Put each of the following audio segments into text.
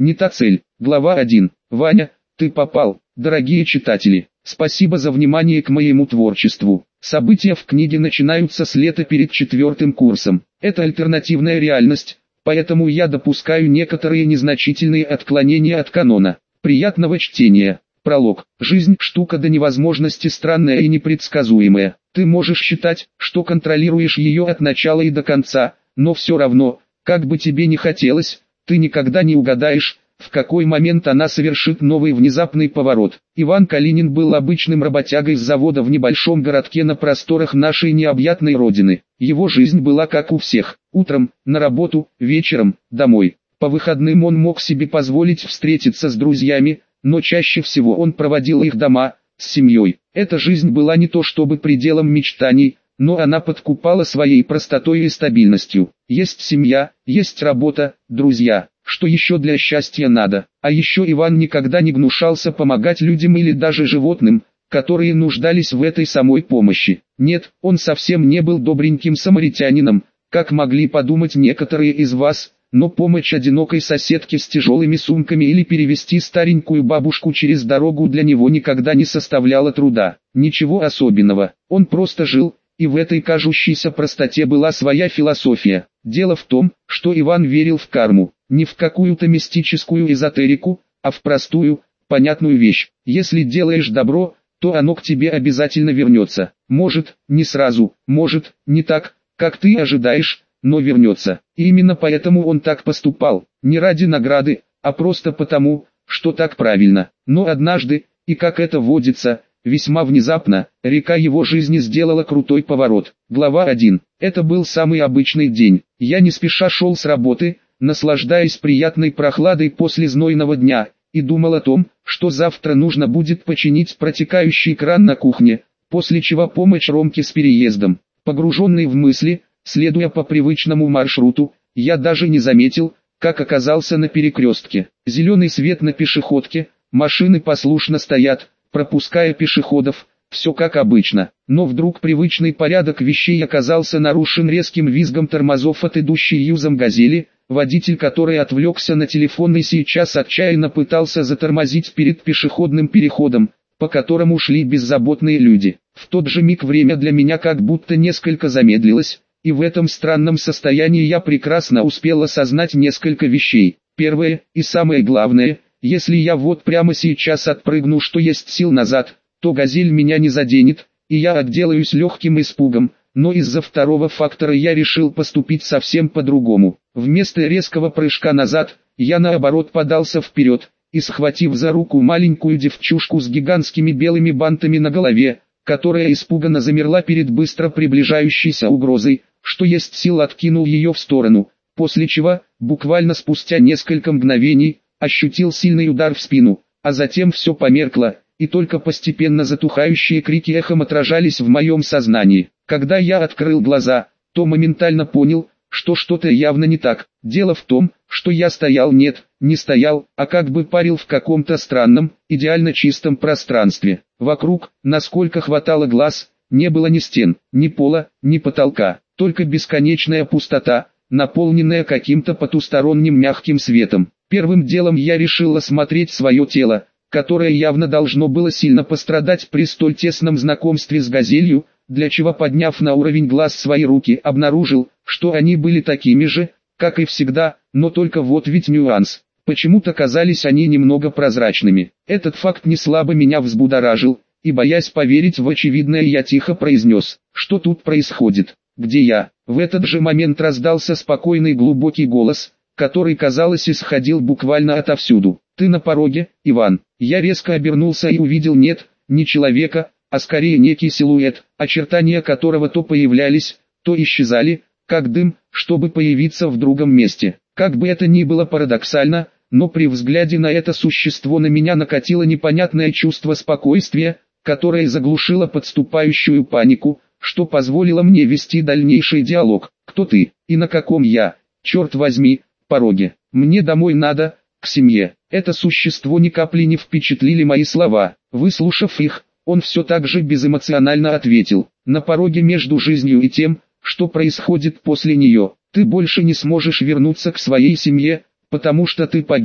не та цель. Глава 1. Ваня, ты попал. Дорогие читатели, спасибо за внимание к моему творчеству. События в книге начинаются с лета перед 4 курсом. Это альтернативная реальность, поэтому я допускаю некоторые незначительные отклонения от канона. Приятного чтения. Пролог. Жизнь – штука до невозможности странная и непредсказуемая. Ты можешь считать, что контролируешь ее от начала и до конца, но все равно, как бы тебе ни хотелось, ты никогда не угадаешь, в какой момент она совершит новый внезапный поворот. Иван Калинин был обычным работягой с завода в небольшом городке на просторах нашей необъятной родины. Его жизнь была как у всех: утром – на работу, вечером – домой. По выходным он мог себе позволить встретиться с друзьями, но чаще всего он проводил их дома, с семьей. Эта жизнь была не то чтобы пределом мечтаний, но она подкупала своей простотой и стабильностью. Есть семья, есть работа, друзья. Что еще для счастья надо? А еще Иван никогда не гнушался помогать людям или даже животным, которые нуждались в этой самой помощи. Нет, он совсем не был добреньким самаритянином, как могли подумать некоторые из вас, но помочь одинокой соседке с тяжелыми сумками или перевести старенькую бабушку через дорогу для него никогда не составляло труда. Ничего особенного, он просто жил, и в этой кажущейся простоте была своя философия. Дело в том, что Иван верил в карму, не в какую-то мистическую эзотерику, а в простую, понятную вещь. Если делаешь добро, то оно к тебе обязательно вернется. Может, не сразу, может, не так, как ты ожидаешь, но вернется. И именно поэтому он так поступал, не ради награды, а просто потому, что так правильно. Но однажды, и как это водится, весьма внезапно, река его жизни сделала крутой поворот. Глава 1. Это был самый обычный день. Я не спеша шел с работы, наслаждаясь приятной прохладой после знойного дня, и думал о том, что завтра нужно будет починить протекающий кран на кухне, после чего помочь Ромке с переездом. Погруженный в мысли, следуя по привычному маршруту, я даже не заметил, как оказался на перекрестке. Зеленый свет на пешеходке, машины послушно стоят, пропуская пешеходов, все как обычно. Но вдруг привычный порядок вещей оказался нарушен резким визгом тормозов от идущей юзом «Газели», водитель которой отвлекся на телефон и сейчас отчаянно пытался затормозить перед пешеходным переходом, по которому шли беззаботные люди. В тот же миг время для меня как будто несколько замедлилось, и в этом странном состоянии я прекрасно успел осознать несколько вещей. Первое, и самое главное, если я вот прямо сейчас отпрыгну что есть сил назад, то «Газель» меня не заденет, и я отделаюсь легким испугом, но из-за второго фактора я решил поступить совсем по-другому. Вместо резкого прыжка назад, я наоборот подался вперед, и схватив за руку маленькую девчушку с гигантскими белыми бантами на голове, которая испуганно замерла перед быстро приближающейся угрозой, что есть сил откинул ее в сторону, после чего, буквально спустя несколько мгновений, ощутил сильный удар в спину, а затем все померкло, и только постепенно затухающие крики эхом отражались в моем сознании. Когда я открыл глаза, то моментально понял, что что-то явно не так. Дело в том, что я стоял, нет, не стоял, а как бы парил в каком-то странном, идеально чистом пространстве. Вокруг, насколько хватало глаз, не было ни стен, ни пола, ни потолка, только бесконечная пустота, наполненная каким-то потусторонним мягким светом. Первым делом я решил осмотреть свое тело, которое явно должно было сильно пострадать при столь тесном знакомстве с «Газелью», для чего, подняв на уровень глаз свои руки, обнаружил, что они были такими же, как и всегда, но только вот ведь нюанс. Почему-то казались они немного прозрачными. Этот факт не слабо меня взбудоражил, и, боясь поверить в очевидное, я тихо произнес: «Что тут происходит? Где я?» В этот же момент раздался спокойный глубокий голос, который, казалось, исходил буквально отовсюду. «Ты на пороге, Иван». Я резко обернулся и увидел нет, не человека, а скорее некий силуэт, очертания которого то появлялись, то исчезали, как дым, чтобы появиться в другом месте. Как бы это ни было парадоксально, но при взгляде на это существо на меня накатило непонятное чувство спокойствия, которое заглушило подступающую панику, что позволило мне вести дальнейший диалог. «Кто ты? И на каком я, черт возьми, пороге? Мне домой надо, к семье». Это существо ни капли не впечатлили мои слова. Выслушав их, он все так же безэмоционально ответил: «На пороге между жизнью и тем, что происходит после нее. Ты больше не сможешь вернуться к своей семье, потому что ты погиб,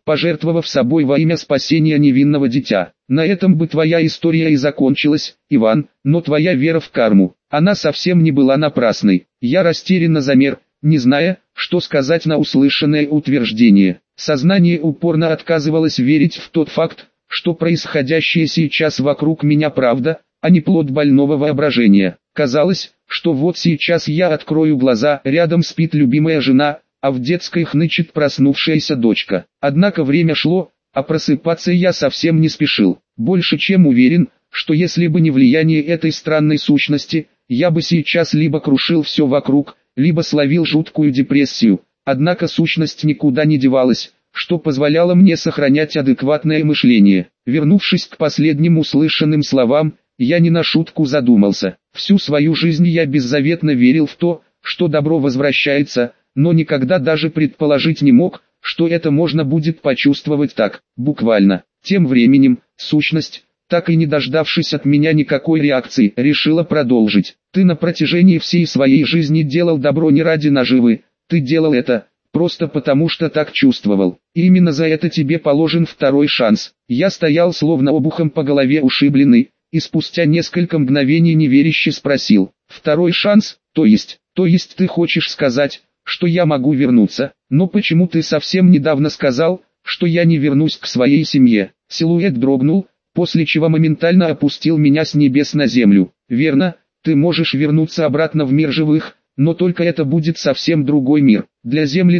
пожертвовав собой во имя спасения невинного дитя. На этом бы твоя история и закончилась, Иван, но твоя вера в карму, она совсем не была напрасной. Я растерянно замер, не зная, что сказать на услышанное утверждение. Сознание упорно отказывалось верить в тот факт, что происходящее сейчас вокруг меня правда, а не плод больного воображения. Казалось, что вот сейчас я открою глаза, рядом спит любимая жена, а в детской хнычет проснувшаяся дочка. Однако время шло, а просыпаться я совсем не спешил. Больше чем уверен, что если бы не влияние этой странной сущности, я бы сейчас либо крушил все вокруг, либо словил жуткую депрессию. Однако сущность никуда не девалась, что позволяло мне сохранять адекватное мышление. Вернувшись к последним услышанным словам, я не на шутку задумался. Всю свою жизнь я беззаветно верил в то, что добро возвращается, но никогда даже предположить не мог, что это можно будет почувствовать так, буквально. Тем временем, сущность, так и не дождавшись от меня никакой реакции, решила продолжить. Ты на протяжении всей своей жизни делал добро не ради наживы, ты делал это просто потому, что так чувствовал. И именно за это тебе положен второй шанс. Я стоял словно обухом по голове ушибленный, и спустя несколько мгновений неверяще спросил: второй шанс, то есть ты хочешь сказать, что я могу вернуться? Но почему ты совсем недавно сказал, что я не вернусь к своей семье? Силуэт дрогнул, после чего моментально опустил меня с небес на землю. Верно, ты можешь вернуться обратно в мир живых, но только это будет совсем другой мир. Для Земли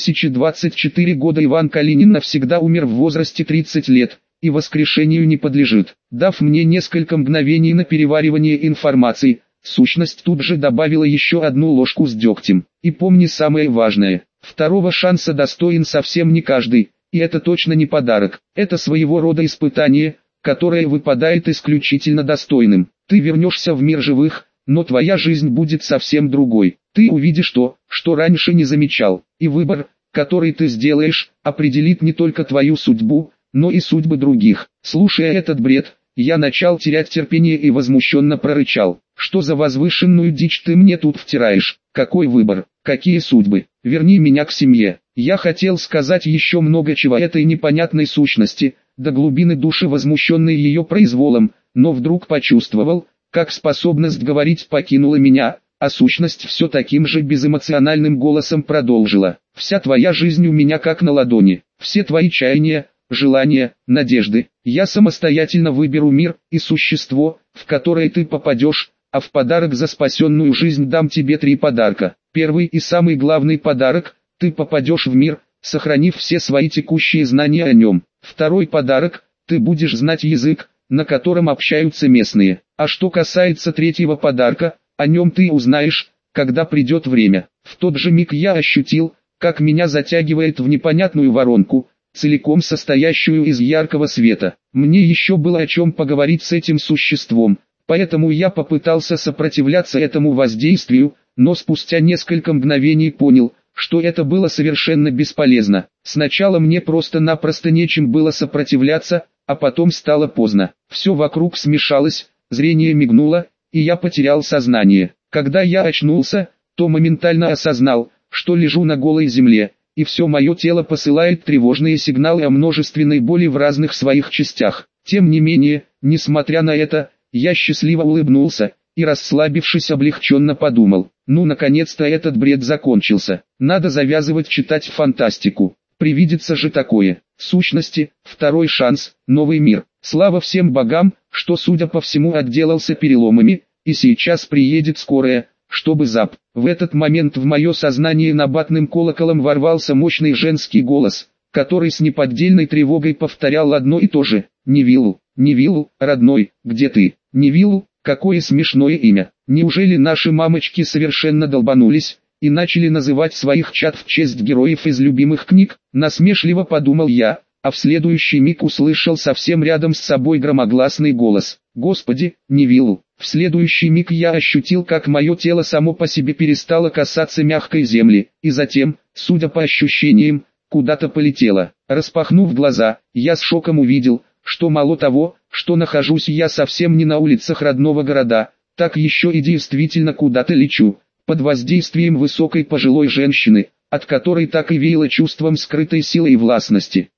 2024 года Иван Калинин навсегда умер в возрасте 30 лет, и воскрешению не подлежит. Дав мне несколько мгновений на переваривание информации, сущность тут же добавила еще одну ложку с дегтем. И помни самое важное, второго шанса достоин совсем не каждый, и это точно не подарок. Это своего рода испытание, которое выпадает исключительно достойным. Ты вернешься в мир живых, но твоя жизнь будет совсем другой. Ты увидишь то, что раньше не замечал, и выбор, который ты сделаешь, определит не только твою судьбу, но и судьбы других. Слушая этот бред, я начал терять терпение и возмущенно прорычал: что за возвышенную дичь ты мне тут втираешь? Какой выбор? Какие судьбы? Верни меня к семье. Я хотел сказать еще много чего этой непонятной сущности, до глубины души возмущенной ее произволом, но вдруг почувствовал, как способность говорить покинула меня, а сущность все таким же безэмоциональным голосом продолжила: вся твоя жизнь у меня как на ладони, все твои чаяния, желания, надежды. Я самостоятельно выберу мир и существо, в которое ты попадешь, а в подарок за спасенную жизнь дам тебе 3 подарка. Первый и самый главный подарок – ты попадешь в мир, сохранив все свои текущие знания о нем. Второй подарок – ты будешь знать язык, на котором общаются местные. А что касается третьего подарка, о нем ты узнаешь, когда придет время. В тот же миг я ощутил, как меня затягивает в непонятную воронку, целиком состоящую из яркого света. Мне еще было о чем поговорить с этим существом, поэтому я попытался сопротивляться этому воздействию, но спустя несколько мгновений понял, что это было совершенно бесполезно. Сначала мне просто-напросто нечем было сопротивляться, а потом стало поздно. Все вокруг смешалось, зрение мигнуло, и я потерял сознание. Когда я очнулся, то моментально осознал, что лежу на голой земле, и все мое тело посылает тревожные сигналы о множественной боли в разных своих частях. Тем не менее, несмотря на это, я счастливо улыбнулся, и расслабившись облегченно подумал: ну наконец-то этот бред закончился, надо завязывать читать фантастику, привидится же такое. Сущности, второй шанс, новый мир. Слава всем богам, что судя по всему отделался переломами, и сейчас приедет скорая, чтобы В этот момент в мое сознание набатным колоколом ворвался мощный женский голос, который с неподдельной тревогой повторял одно и то же: Невиллу, Невиллу, родной, где ты? Невиллу, какое смешное имя. Неужели наши мамочки совершенно долбанулись и начали называть своих чад в честь героев из любимых книг? Насмешливо подумал я, а в следующий миг услышал совсем рядом с собой громогласный голос: Господи, Невиллу. В следующий миг я ощутил, как мое тело само по себе перестало касаться мягкой земли, и затем, судя по ощущениям, куда-то полетело. Распахнув глаза, я с шоком увидел, что мало того, что нахожусь я совсем не на улицах родного города, так еще и действительно куда-то лечу, под воздействием высокой пожилой женщины, от которой так и веяло чувством скрытой силы и властности.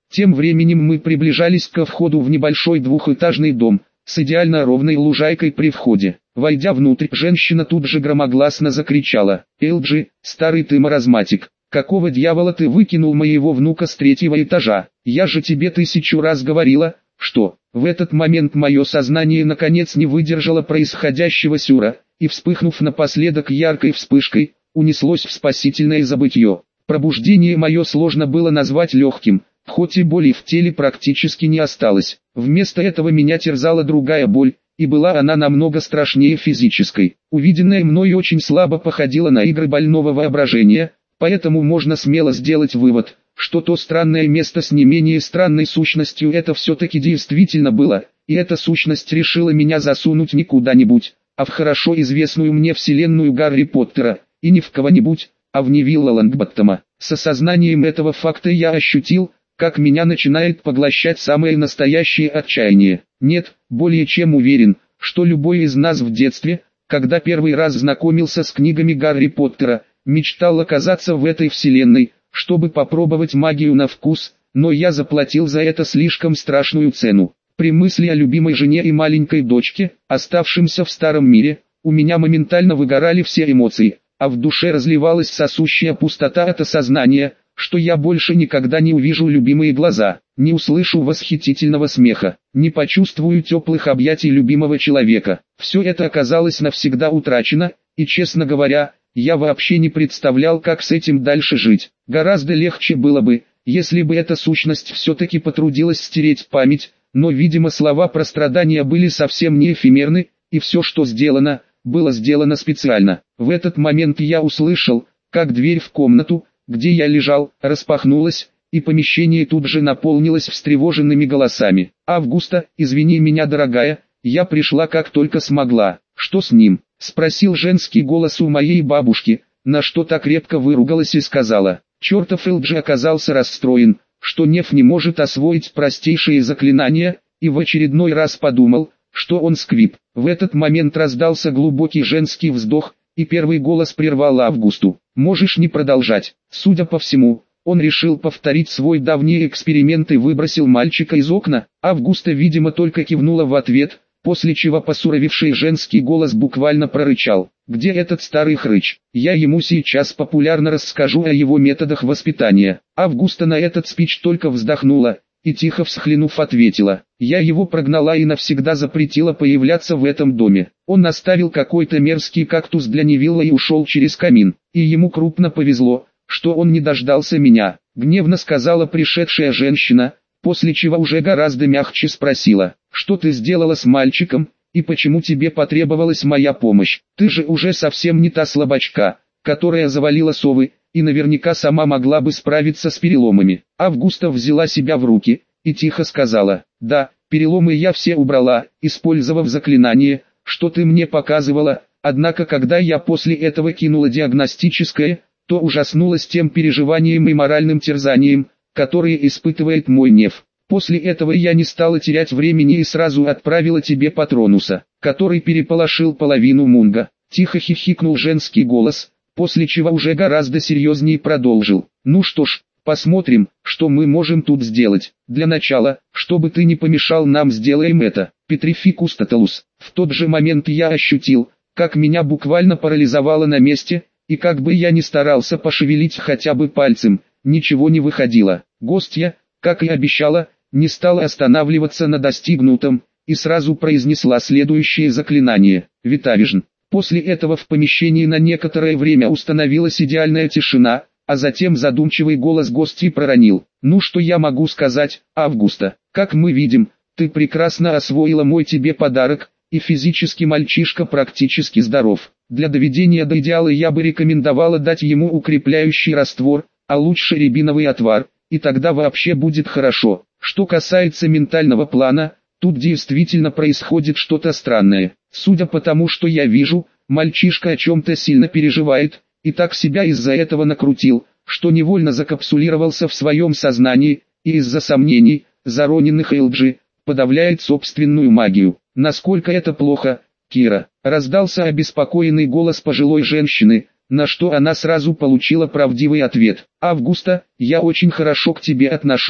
Тем временем мы приближались ко входу в небольшой двухэтажный дом, с идеально ровной лужайкой при входе. Войдя внутрь, женщина тут же громогласно закричала: «Элджи, старый ты маразматик! Какого дьявола ты выкинул моего внука с 3-го этажа? Я же тебе 1000 раз говорила, что...» В этот момент мое сознание наконец не выдержало происходящего сюра, и, вспыхнув напоследок яркой вспышкой, унеслось в спасительное забытье. Пробуждение мое сложно было назвать легким, хоть и боли в теле практически не осталось. Вместо этого меня терзала другая боль, и была она намного страшнее физической. Увиденное мной очень слабо походило на игры больного воображения, поэтому можно смело сделать вывод, что то странное место с не менее странной сущностью это все-таки действительно было, и эта сущность решила меня засунуть не куда-нибудь, а в хорошо известную мне вселенную Гарри Поттера, и не в кого-нибудь, а в Невилла Лонгботтома. С осознанием этого факта я ощутил, как меня начинает поглощать самое настоящее отчаяние. Нет, более чем уверен, что любой из нас в детстве, когда первый раз знакомился с книгами Гарри Поттера, мечтал оказаться в этой вселенной, чтобы попробовать магию на вкус, но я заплатил за это слишком страшную цену. При мысли о любимой жене и маленькой дочке, оставшемся в старом мире, у меня моментально выгорали все эмоции, а в душе разливалась сосущая пустота от осознания, что я больше никогда не увижу любимые глаза, не услышу восхитительного смеха, не почувствую теплых объятий любимого человека. Все это оказалось навсегда утрачено, и, честно говоря, я вообще не представлял, как с этим дальше жить. Гораздо легче было бы, если бы эта сущность все-таки потрудилась стереть память, но, видимо, слова про страдания были совсем не эфемерны, и все, что сделано, было сделано специально. В этот момент я услышал, как дверь в комнату, где я лежал, распахнулась, и помещение тут же наполнилось встревоженными голосами. «Августа, извини меня, дорогая, я пришла как только смогла. Что с ним?» — спросил женский голос у моей бабушки, на что так крепко выругалась и сказала: «Чертов Элджи оказался расстроен, что Неф не может освоить простейшие заклинания, и в очередной раз подумал, что он сквиб». В этот момент раздался глубокий женский вздох, и первый голос прервал Августу: «Можешь не продолжать». Судя по всему, он решил повторить свой давний эксперимент и выбросил мальчика из окна. Августа, видимо, только кивнула в ответ, после чего посуровевший женский голос буквально прорычал: «Где этот старый хрыч? Я ему сейчас популярно расскажу о его методах воспитания». Августа на этот спич только вздохнула, и тихо всхлинув ответила: «Я его прогнала и навсегда запретила появляться в этом доме. Он оставил какой-то мерзкий кактус для Невилла и ушел через камин, и ему крупно повезло, что он не дождался меня», — гневно сказала пришедшая женщина, после чего уже гораздо мягче спросила: «Что ты сделала с мальчиком, и почему тебе потребовалась моя помощь? Ты же уже совсем не та слабачка, которая завалила совы, и наверняка сама могла бы справиться с переломами». Августа взяла себя в руки, и тихо сказала: «Да, переломы я все убрала, использовав заклинание, что ты мне показывала, однако когда я после этого кинула диагностическое, то ужаснулась тем переживанием и моральным терзанием, которые испытывает мой Неф. После этого я не стала терять времени и сразу отправила тебе Патронуса, который переполошил половину Мунга». Тихо хихикнул женский голос, после чего уже гораздо серьезнее продолжил: «Ну что ж, посмотрим, что мы можем тут сделать. Для начала, чтобы ты не помешал нам, сделаем это. Петрификус тоталус». В тот же момент я ощутил, как меня буквально парализовало на месте, и как бы я ни старался пошевелить хотя бы пальцем, ничего не выходило. Гостья, как и обещала, не стала останавливаться на достигнутом, и сразу произнесла следующее заклинание: «Витавижн». После этого в помещении на некоторое время установилась идеальная тишина, а затем задумчивый голос гостьи проронил: «Ну что я могу сказать, Августа? Как мы видим, ты прекрасно освоила мой тебе подарок, и физически мальчишка практически здоров. Для доведения до идеала я бы рекомендовала дать ему укрепляющий раствор, а лучше рябиновый отвар, и тогда вообще будет хорошо. Что касается ментального плана, тут действительно происходит что-то странное. Судя по тому, что я вижу, мальчишка о чем-то сильно переживает, и так себя из-за этого накрутил, что невольно закапсулировался в своем сознании, и из-за сомнений, зароненных Элджи, подавляет собственную магию. Насколько это плохо, Кира?» — раздался обеспокоенный голос пожилой женщины, на что она сразу получила правдивый ответ: «Августа, я очень хорошо к тебе отношусь,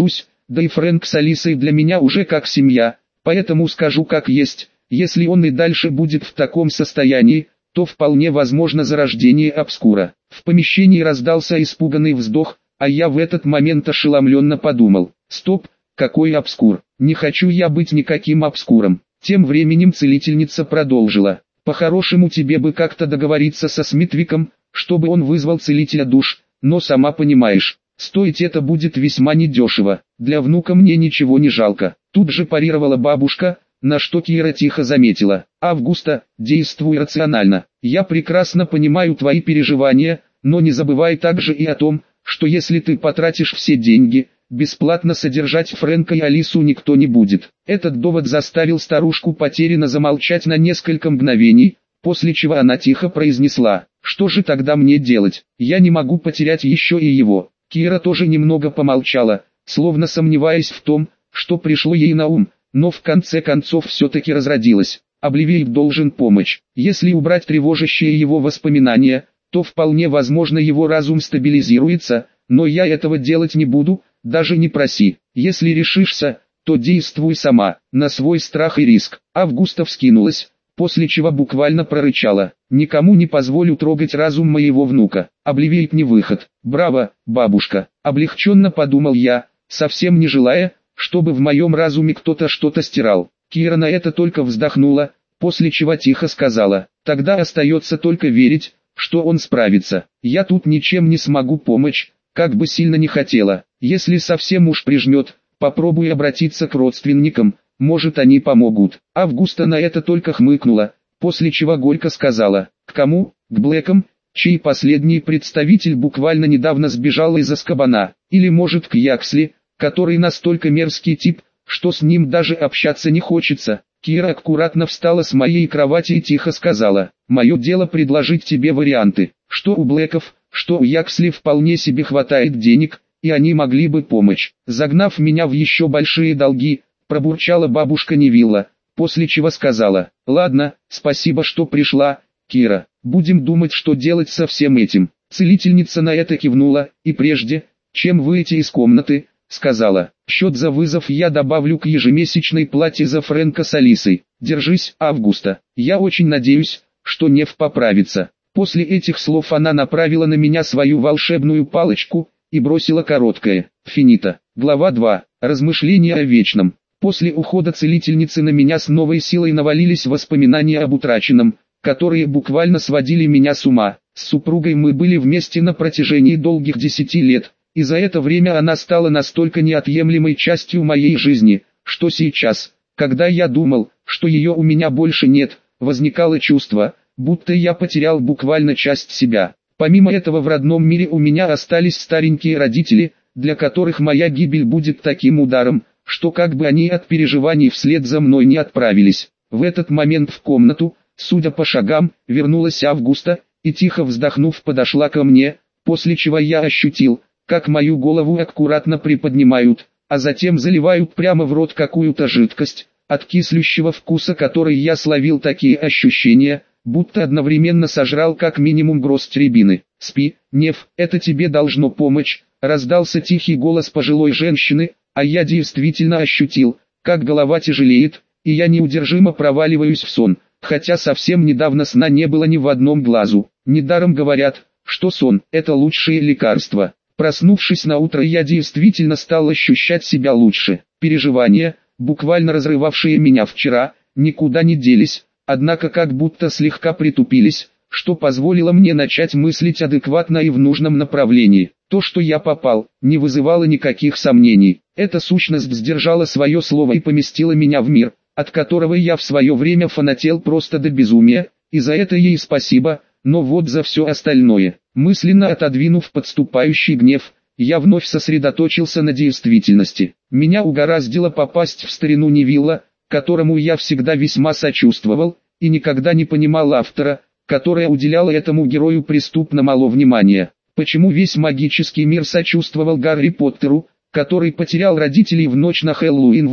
да и Фрэнк с Алисой для меня уже как семья, поэтому скажу как есть, если он и дальше будет в таком состоянии, то вполне возможно зарождение обскура. В помещении раздался испуганный вздох, а я в этот момент ошеломленно подумал: стоп, какой обскур, не хочу я быть никаким обскуром. Тем временем целительница продолжила: по-хорошему тебе бы как-то договориться со Смитвиком, чтобы он вызвал целителя душ, но сама понимаешь, стоить это будет весьма недешево, для внука мне ничего не жалко. Тут же парировала бабушка, на что Кира тихо заметила: Августа, действуй рационально, я прекрасно понимаю твои переживания, но не забывай также и о том, что если ты потратишь все деньги, бесплатно содержать Фрэнка и Алису никто не будет. Этот довод заставил старушку потерянно замолчать на несколько мгновений, после чего она тихо произнесла: что же тогда мне делать, я не могу потерять еще и его. Кира тоже немного помолчала, словно сомневаясь в том, что пришло ей на ум, но в конце концов все-таки разродилась: Обливиев должен помочь. Если убрать тревожащие его воспоминания, то вполне возможно его разум стабилизируется, но я этого делать не буду, даже не проси. Если решишься, то действуй сама, на свой страх и риск. Августа вскинулась, после чего буквально прорычала: никому не позволю трогать разум моего внука. Обливиев не выход. Браво, бабушка, облегченно подумал я, совсем не желая, чтобы в моем разуме кто-то что-то стирал. Кира на это только вздохнула, после чего тихо сказала: тогда остается только верить, что он справится. Я тут ничем не смогу помочь, как бы сильно не хотела. Если совсем уж прижмет, попробуй обратиться к родственникам, может они помогут. Августа на это только хмыкнула, после чего горько сказала: к кому? К Блэкам, чей последний представитель буквально недавно сбежал из Азкабана, или может к Яксли, который настолько мерзкий тип, что с ним даже общаться не хочется. Кира аккуратно встала с моей кровати и тихо сказала: мое дело предложить тебе варианты, что у Блэков, что у Яксли вполне себе хватает денег, и они могли бы помочь. Загнав меня в еще большие долги, пробурчала бабушка Невилла, после чего сказала: ладно, спасибо, что пришла, Кира, будем думать, что делать со всем этим. Целительница на это кивнула, и прежде, чем выйти из комнаты, сказала: счет за вызов я добавлю к ежемесячной плате за Фрэнка с Алисой. Держись, Августа, я очень надеюсь, что Нев поправится. После этих слов она направила на меня свою волшебную палочку и бросила короткое: финита. Глава 2. Размышления о вечном. После ухода целительницы на меня с новой силой навалились воспоминания об утраченном, которые буквально сводили меня с ума. С супругой мы были вместе на протяжении долгих 10 лет. И за это время она стала настолько неотъемлемой частью моей жизни, что сейчас, когда я думал, что ее у меня больше нет, возникало чувство, будто я потерял буквально часть себя. Помимо этого в родном мире у меня остались старенькие родители, для которых моя гибель будет таким ударом, что как бы они от переживаний вслед за мной не отправились. В этот момент в комнату, судя по шагам, вернулась Августа, и тихо вздохнув подошла ко мне, после чего я ощутил, как мою голову аккуратно приподнимают, а затем заливают прямо в рот какую-то жидкость, от кислющего вкуса которой я словил такие ощущения, будто одновременно сожрал как минимум горсть рябины. «Спи, Нев, это тебе должно помочь», раздался тихий голос пожилой женщины, а я действительно ощутил, как голова тяжелеет, и я неудержимо проваливаюсь в сон, хотя совсем недавно сна не было ни в одном глазу. Недаром говорят, что сон – это лучшее лекарство. Проснувшись на утро, я действительно стал ощущать себя лучше. Переживания, буквально разрывавшие меня вчера, никуда не делись, однако как будто слегка притупились, что позволило мне начать мыслить адекватно и в нужном направлении. То, что я попал, не вызывало никаких сомнений. Эта сущность сдержала свое слово и поместила меня в мир, от которого я в свое время фанател просто до безумия, и за это ей спасибо, но вот за все остальное. Мысленно отодвинув подступающий гнев, я вновь сосредоточился на действительности. Меня угораздило попасть в старину Невилла, которому я всегда весьма сочувствовал, и никогда не понимал автора, которая уделяла этому герою преступно мало внимания. Почему весь магический мир сочувствовал Гарри Поттеру, который потерял родителей в ночь на Хэллоуин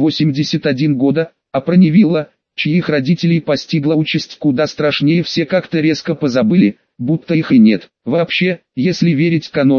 81 года, а про Невилла, чьих родителей постигла участь куда страшнее, все как-то резко позабыли, будто их и нет. Вообще, если верить канону,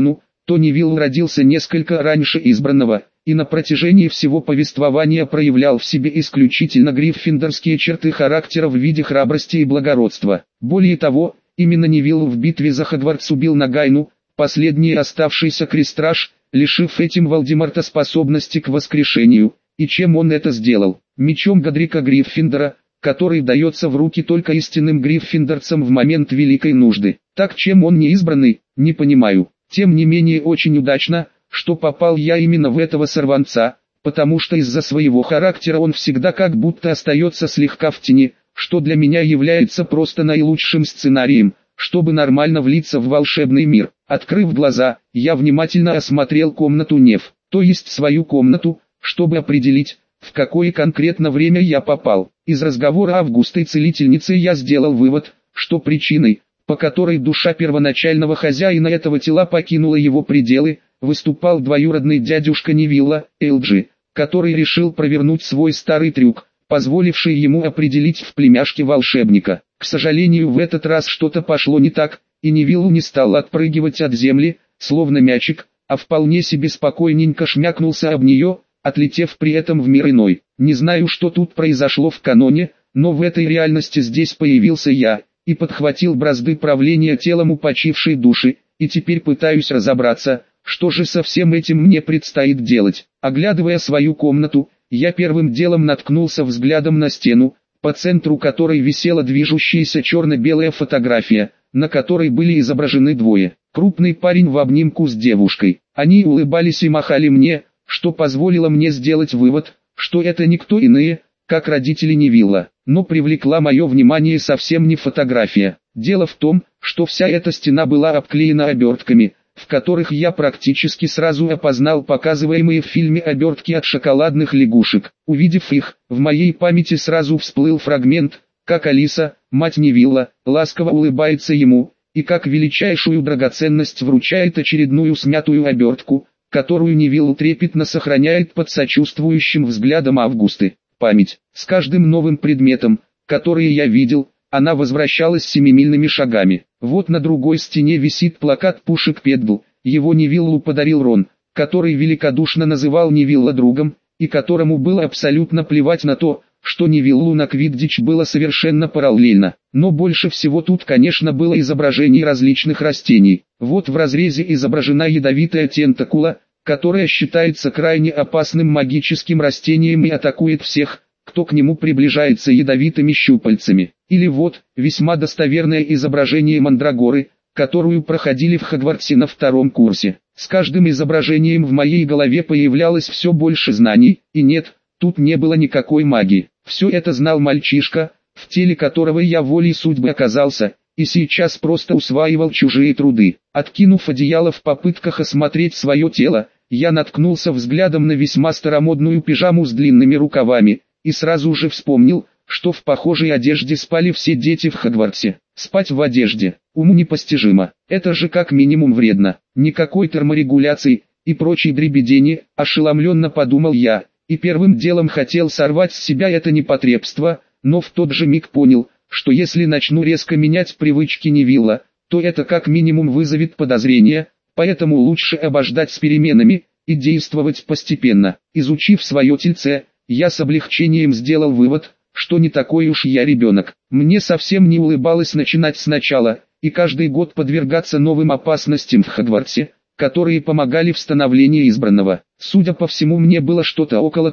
то Невилл родился несколько раньше избранного, и на протяжении всего повествования проявлял в себе исключительно гриффиндорские черты характера в виде храбрости и благородства. Более того, именно Невилл в битве за Хогвартс убил Нагайну, последний оставшийся крестраж, лишив этим Волдеморта способности к воскрешению. И чем он это сделал? Мечом Годрика Гриффиндора, который дается в руки только истинным гриффиндорцам в момент великой нужды. Так чем он не избранный, не понимаю. Тем не менее очень удачно, что попал я именно в этого сорванца, потому что из-за своего характера он всегда как будто остается слегка в тени, что для меня является просто наилучшим сценарием, чтобы нормально влиться в волшебный мир. Открыв глаза, я внимательно осмотрел комнату Нев, то есть свою комнату, чтобы определить, в какое конкретно время я попал. Из разговора Августой целительницы я сделал вывод, что причиной, по которой душа первоначального хозяина этого тела покинула его пределы, выступал двоюродный дядюшка Невилла, Элджи, который решил провернуть свой старый трюк, позволивший ему определить в племяшке волшебника. К сожалению, в этот раз что-то пошло не так, и Невиллу не стал отпрыгивать от земли, словно мячик, а вполне себе спокойненько шмякнулся об нее, отлетев при этом в мир иной. Не знаю, что тут произошло в каноне, но в этой реальности здесь появился я, и подхватил бразды правления телом упочившей души, и теперь пытаюсь разобраться, что же со всем этим мне предстоит делать. Оглядывая свою комнату, я первым делом наткнулся взглядом на стену, по центру которой висела движущаяся черно-белая фотография, на которой были изображены двое. Крупный парень в обнимку с девушкой. Они улыбались и махали мне, что позволило мне сделать вывод, что это никто иные, как родители Невилла. Но привлекла мое внимание совсем не фотография. Дело в том, что вся эта стена была обклеена обертками, в которых я практически сразу опознал показываемые в фильме обертки от шоколадных лягушек. Увидев их, в моей памяти сразу всплыл фрагмент, как Алиса, мать Невилла, ласково улыбается ему, и как величайшую драгоценность вручает очередную смятую обертку, которую Невилл трепетно сохраняет под сочувствующим взглядом Августы. Память. С каждым новым предметом, который я видел, она возвращалась семимильными шагами. Вот на другой стене висит плакат «Пушек Педгл», его Невиллу подарил Рон, который великодушно называл Невилла другом, и которому было абсолютно плевать на то, что Невиллу на Квиддич было совершенно параллельно. Но больше всего тут, конечно, было изображений различных растений. Вот в разрезе изображена ядовитая тентакула, которая считается крайне опасным магическим растением и атакует всех, кто к нему приближается ядовитыми щупальцами. Или вот, весьма достоверное изображение мандрагоры, которую проходили в Хогвартсе на 2-м курсе. С каждым изображением в моей голове появлялось все больше знаний, и нет, тут не было никакой магии. Все это знал мальчишка, в теле которого я волей судьбы оказался, и сейчас просто усваивал чужие труды. Откинув одеяло в попытках осмотреть свое тело, я наткнулся взглядом на весьма старомодную пижаму с длинными рукавами, и сразу же вспомнил, что в похожей одежде спали все дети в Хогвартсе. Спать в одежде, уму непостижимо, это же как минимум вредно. Никакой терморегуляции и прочей дребедени, ошеломленно подумал я, и первым делом хотел сорвать с себя это непотребство, но в тот же миг понял, что если начну резко менять привычки Невилла, то это как минимум вызовет подозрения, поэтому лучше обождать с переменами и действовать постепенно. Изучив свое тельце, я с облегчением сделал вывод, что не такой уж я ребенок. Мне совсем не улыбалось начинать сначала, и каждый год подвергаться новым опасностям в Хогвартсе, которые помогали в становлении избранного. Судя по всему, мне было что-то около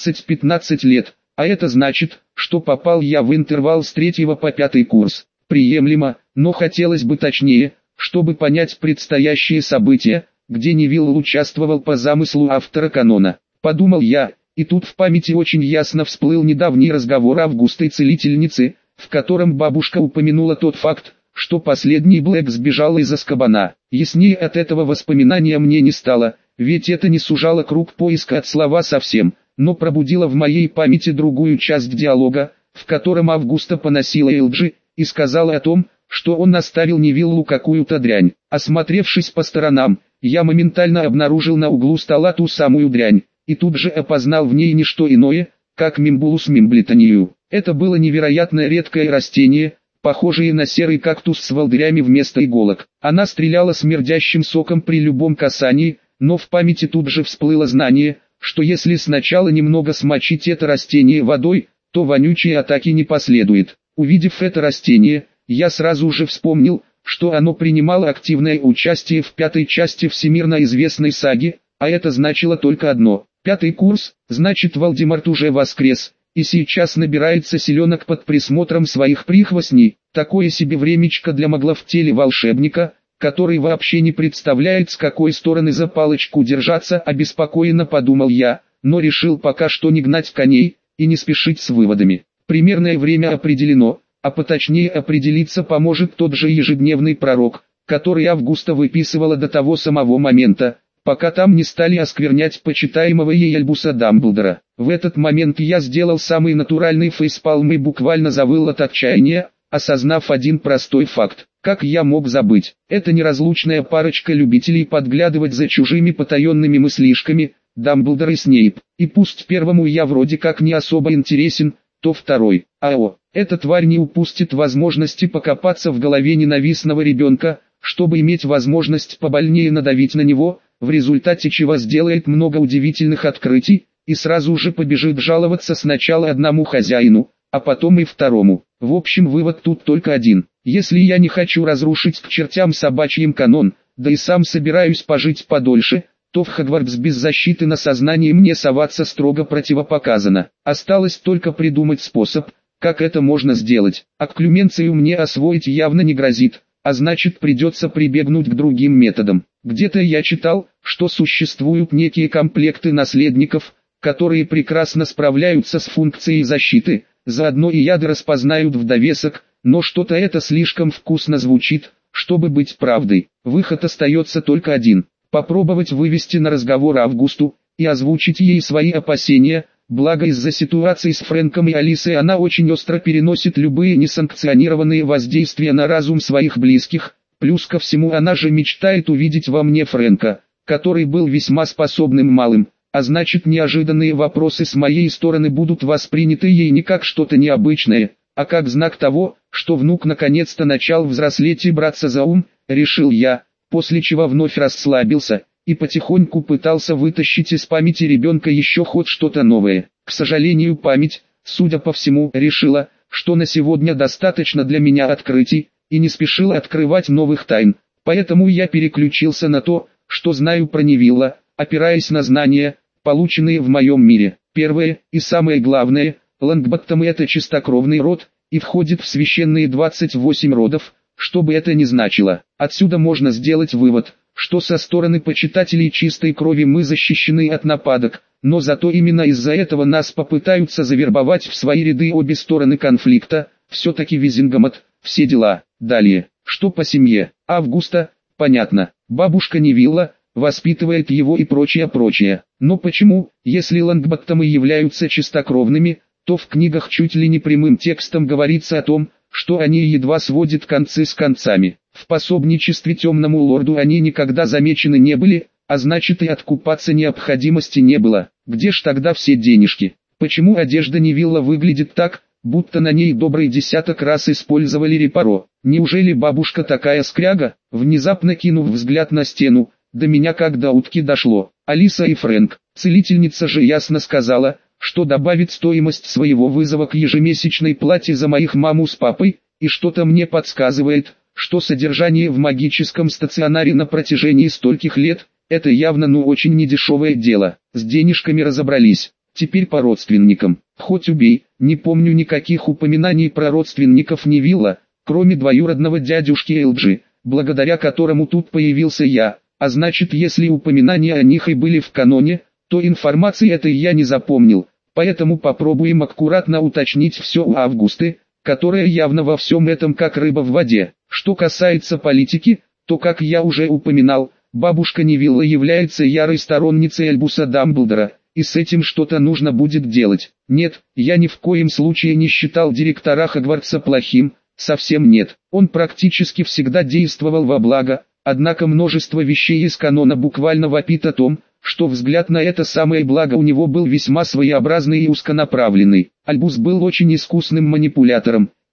13-15 лет, а это значит, что попал я в интервал с 3 по 5 курс. Приемлемо, но хотелось бы точнее, чтобы понять предстоящие события, где Невилл участвовал по замыслу автора канона. Подумал я, и тут в памяти очень ясно всплыл недавний разговор Августой целительницы, в котором бабушка упомянула тот факт, что последний Блэк сбежал из Азкабана. Яснее от этого воспоминания мне не стало, ведь это не сужало круг поиска от слова совсем, но пробудило в моей памяти другую часть диалога, в котором Августа поносила Элджи, и сказала о том, что он оставил Невиллу какую-то дрянь. Осмотревшись по сторонам, я моментально обнаружил на углу стола ту самую дрянь, и тут же опознал в ней не что иное, как Мимбулус мимблетонию. Это было невероятно редкое растение, похожие на серый кактус с волдырями вместо иголок. Она стреляла смердящим соком при любом касании, но в памяти тут же всплыло знание, что если сначала немного смочить это растение водой, то вонючей атаки не последует. Увидев это растение, я сразу же вспомнил, что оно принимало активное участие в 5-й части всемирно известной саги, а это значило только одно. 5-й курс, значит Волдеморт уже воскрес, и сейчас набирается силенок под присмотром своих прихвостней. Такое себе времечко для могла в теле волшебника, который вообще не представляет, с какой стороны за палочку держаться, обеспокоенно подумал я, но решил пока что не гнать коней и не спешить с выводами. Примерное время определено, а поточнее определиться поможет тот же ежедневный пророк, который Августа выписывала до того самого момента, пока там не стали осквернять почитаемого ей Альбуса Дамблдора. В этот момент я сделал самый натуральный фейспалм и буквально завыл от отчаяния, осознав один простой факт. Как я мог забыть? Это неразлучная парочка любителей подглядывать за чужими потаенными мыслишками, Дамблдор и Снейп. И пусть первому я вроде как не особо интересен, то второй. Эта тварь не упустит возможности покопаться в голове ненавистного ребенка, чтобы иметь возможность побольнее надавить на него, в результате чего сделает много удивительных открытий, и сразу же побежит жаловаться сначала одному хозяину, а потом и второму. В общем, вывод тут только один. Если я не хочу разрушить к чертям собачьим канон, да и сам собираюсь пожить подольше, то в Хогвартс без защиты на сознании мне соваться строго противопоказано. Осталось только придумать способ, как это можно сделать. Акклюменцию мне освоить явно не грозит, а значит придется прибегнуть к другим методам. Где-то я читал, что существуют некие комплекты наследников, которые прекрасно справляются с функцией защиты, заодно и яды распознают в довесок, но что-то это слишком вкусно звучит, чтобы быть правдой. Выход остается только один. Попробовать вывести на разговор Августу, и озвучить ей свои опасения, благо из-за ситуации с Фрэнком и Алисой она очень остро переносит любые несанкционированные воздействия на разум своих близких, плюс ко всему она же мечтает увидеть во мне Фрэнка, который был весьма способным малым, а значит неожиданные вопросы с моей стороны будут восприняты ей не как что-то необычное, а как знак того, что внук наконец-то начал взрослеть и браться за ум, решил я, после чего вновь расслабился и потихоньку пытался вытащить из памяти ребенка еще хоть что-то новое. К сожалению, память, судя по всему, решила, что на сегодня достаточно для меня открытий, и не спешила открывать новых тайн, поэтому я переключился на то, что знаю про Невилла, опираясь на знания, полученные в моем мире. Первое, и самое главное, Лонгботтомы это чистокровный род, и входит в священные 28 родов, что бы это ни значило. Отсюда можно сделать вывод, что со стороны почитателей чистой крови мы защищены от нападок, но зато именно из-за этого нас попытаются завербовать в свои ряды обе стороны конфликта, все-таки Визингомот, все дела. Далее, что по семье? Августа, понятно, бабушка Невилла, воспитывает его и прочее. Но почему, если Лонгботтомы являются чистокровными, то в книгах чуть ли не прямым текстом говорится о том, что они едва сводят концы с концами. В пособничестве темному лорду они никогда замечены не были, а значит и откупаться необходимости не было. Где ж тогда все денежки? Почему одежда Невилла выглядит так, будто на ней добрый десяток раз использовали репаро? Неужели бабушка такая скряга? Внезапно кинув взгляд на стену, до меня как до утки дошло. Алиса и Фрэнк, целительница же ясно сказала, что добавит стоимость своего вызова к ежемесячной плате за моих маму с папой, и что-то мне подсказывает, что содержание в магическом стационаре на протяжении стольких лет, это явно очень недешевое дело. С денежками разобрались, теперь по родственникам. Хоть убей, не помню никаких упоминаний про родственников Невилла, кроме двоюродного дядюшки Элджи, благодаря которому тут появился я, а значит если упоминания о них и были в каноне, то информации этой я не запомнил, поэтому попробуем аккуратно уточнить все у Августы, которая явно во всем этом как рыба в воде. Что касается политики, то как я уже упоминал, бабушка Невилла является ярой сторонницей Альбуса Дамблдора, и с этим что-то нужно будет делать. Нет, я ни в коем случае не считал директора Хогвартса плохим, совсем нет. Он практически всегда действовал во благо, однако множество вещей из канона буквально вопит о том, что взгляд на это самое благо у него был весьма своеобразный и узконаправленный. Альбус был очень искусным манипулятором,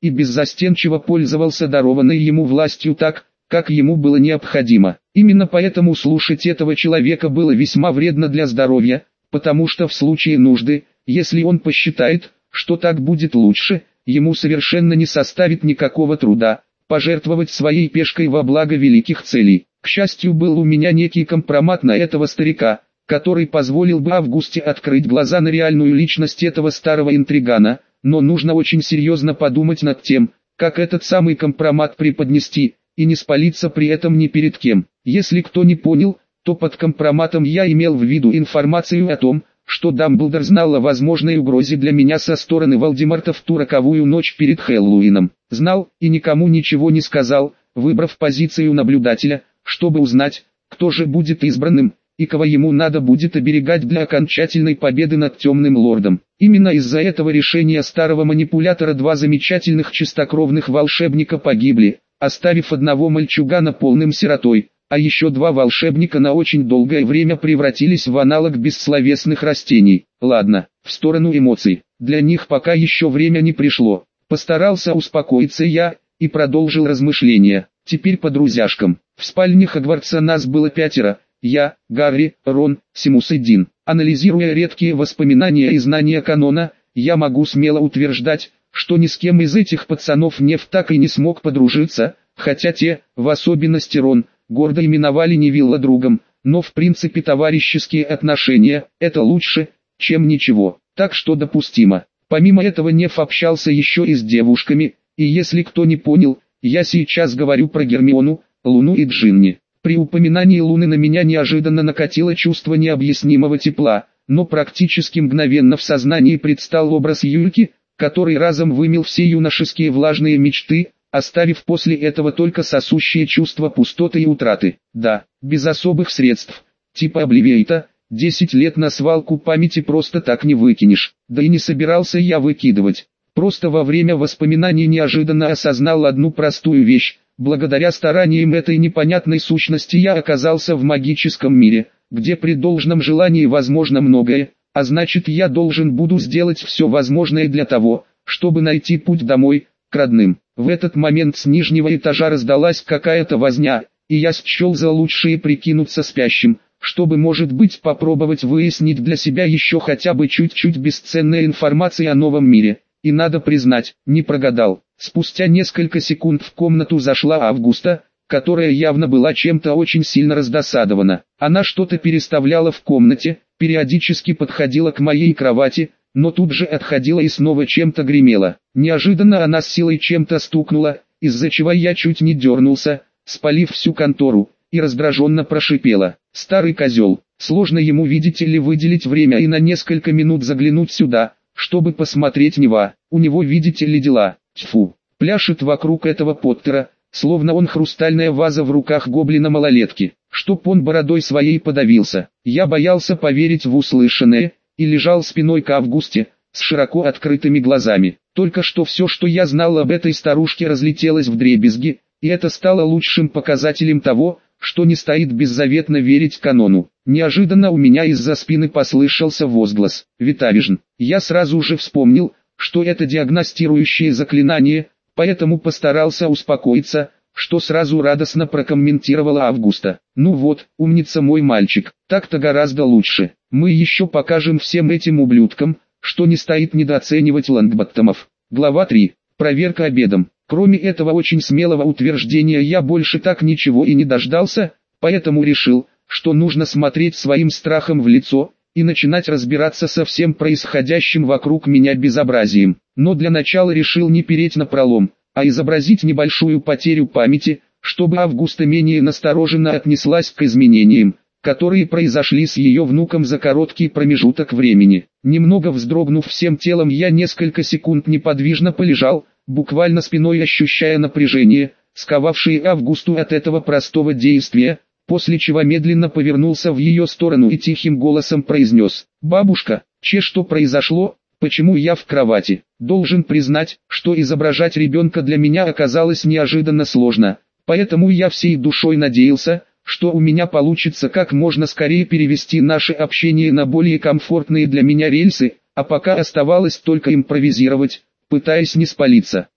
и беззастенчиво пользовался дарованной ему властью так, как ему было необходимо. Именно поэтому слушать этого человека было весьма вредно для здоровья, потому что в случае нужды, если он посчитает, что так будет лучше, ему совершенно не составит никакого труда пожертвовать своей пешкой во благо великих целей. К счастью, был у меня некий компромат на этого старика, который позволил бы Августе открыть глаза на реальную личность этого старого интригана, но нужно очень серьезно подумать над тем, как этот самый компромат преподнести, и не спалиться при этом ни перед кем. Если кто не понял, то под компроматом я имел в виду информацию о том, что Дамблдор знал о возможной угрозе для меня со стороны Волдеморта в ту роковую ночь перед Хэллоуином. Знал и никому ничего не сказал, выбрав позицию наблюдателя, чтобы узнать, кто же будет избранным, и кого ему надо будет оберегать для окончательной победы над Темным Лордом. Именно из-за этого решения старого манипулятора два замечательных чистокровных волшебника погибли, оставив одного мальчугана полным сиротой, а еще два волшебника на очень долгое время превратились в аналог бессловесных растений. Ладно, в сторону эмоций, для них пока еще время не пришло. Постарался успокоиться я, и продолжил размышления. Теперь по друзьяшкам. В спальне Хогвартса нас было 5. Я, Гарри, Рон, Симус и Дин. Анализируя редкие воспоминания и знания канона, я могу смело утверждать, что ни с кем из этих пацанов Нев так и не смог подружиться, хотя те, в особенности Рон, гордо именовали Невилла другом, но в принципе товарищеские отношения – это лучше, чем ничего, так что допустимо. Помимо этого Нев общался еще и с девушками, и если кто не понял, я сейчас говорю про Гермиону, Луну и Джинни. При упоминании Луны на меня неожиданно накатило чувство необъяснимого тепла, но практически мгновенно в сознании предстал образ Юльки, который разом вымел все юношеские влажные мечты, оставив после этого только сосущее чувство пустоты и утраты. Да, без особых средств, типа Обливиэйта, 10 лет на свалку памяти просто так не выкинешь, да и не собирался я выкидывать. Просто во время воспоминаний неожиданно осознал одну простую вещь. Благодаря стараниям этой непонятной сущности я оказался в магическом мире, где при должном желании возможно многое, а значит я должен буду сделать все возможное для того, чтобы найти путь домой, к родным. В этот момент с нижнего этажа раздалась какая-то возня, и я счел за лучшее прикинуться спящим, чтобы может быть попробовать выяснить для себя еще хотя бы чуть-чуть бесценной информации о новом мире. И надо признать, не прогадал. Спустя несколько секунд в комнату зашла Августа, которая явно была чем-то очень сильно раздосадована. Она что-то переставляла в комнате, периодически подходила к моей кровати, но тут же отходила и снова чем-то гремела. Неожиданно она с силой чем-то стукнула, из-за чего я чуть не дернулся, спалив всю контору, и раздраженно прошипела: «Старый козел, сложно ему, видите ли, выделить время и на несколько минут заглянуть сюда, чтобы посмотреть Нева, у него, видите ли, дела, тьфу, пляшет вокруг этого Поттера, словно он хрустальная ваза в руках гоблина-малолетки, чтоб он бородой своей подавился». Я боялся поверить в услышанное, и лежал спиной к Августе, с широко открытыми глазами. Только что все, что я знал об этой старушке, разлетелось вдребезги, и это стало лучшим показателем того, что не стоит беззаветно верить канону. Неожиданно у меня из-за спины послышался возглас: «Витавижн». Я сразу же вспомнил, что это диагностирующее заклинание, поэтому постарался успокоиться, что сразу радостно прокомментировала Августа. «Ну вот, умница мой мальчик, так-то гораздо лучше. Мы еще покажем всем этим ублюдкам, что не стоит недооценивать Лонгботтомов». Глава 3. Проверка обедом. Кроме этого очень смелого утверждения я больше так ничего и не дождался, поэтому решил, что нужно смотреть своим страхом в лицо и начинать разбираться со всем происходящим вокруг меня безобразием. Но для начала решил не переть напролом, а изобразить небольшую потерю памяти, чтобы Августа менее настороженно отнеслась к изменениям, которые произошли с ее внуком за короткий промежуток времени. Немного вздрогнув всем телом, я несколько секунд неподвижно полежал, буквально спиной ощущая напряжение, сковавшее Августу от этого простого действия, после чего медленно повернулся в ее сторону и тихим голосом произнес: «Бабушка, что произошло? Почему я в кровати?» Должен признать, что изображать ребенка для меня оказалось неожиданно сложно, поэтому я всей душой надеялся, что у меня получится как можно скорее перевести наше общение на более комфортные для меня рельсы, а пока оставалось только импровизировать, пытаясь не спалиться.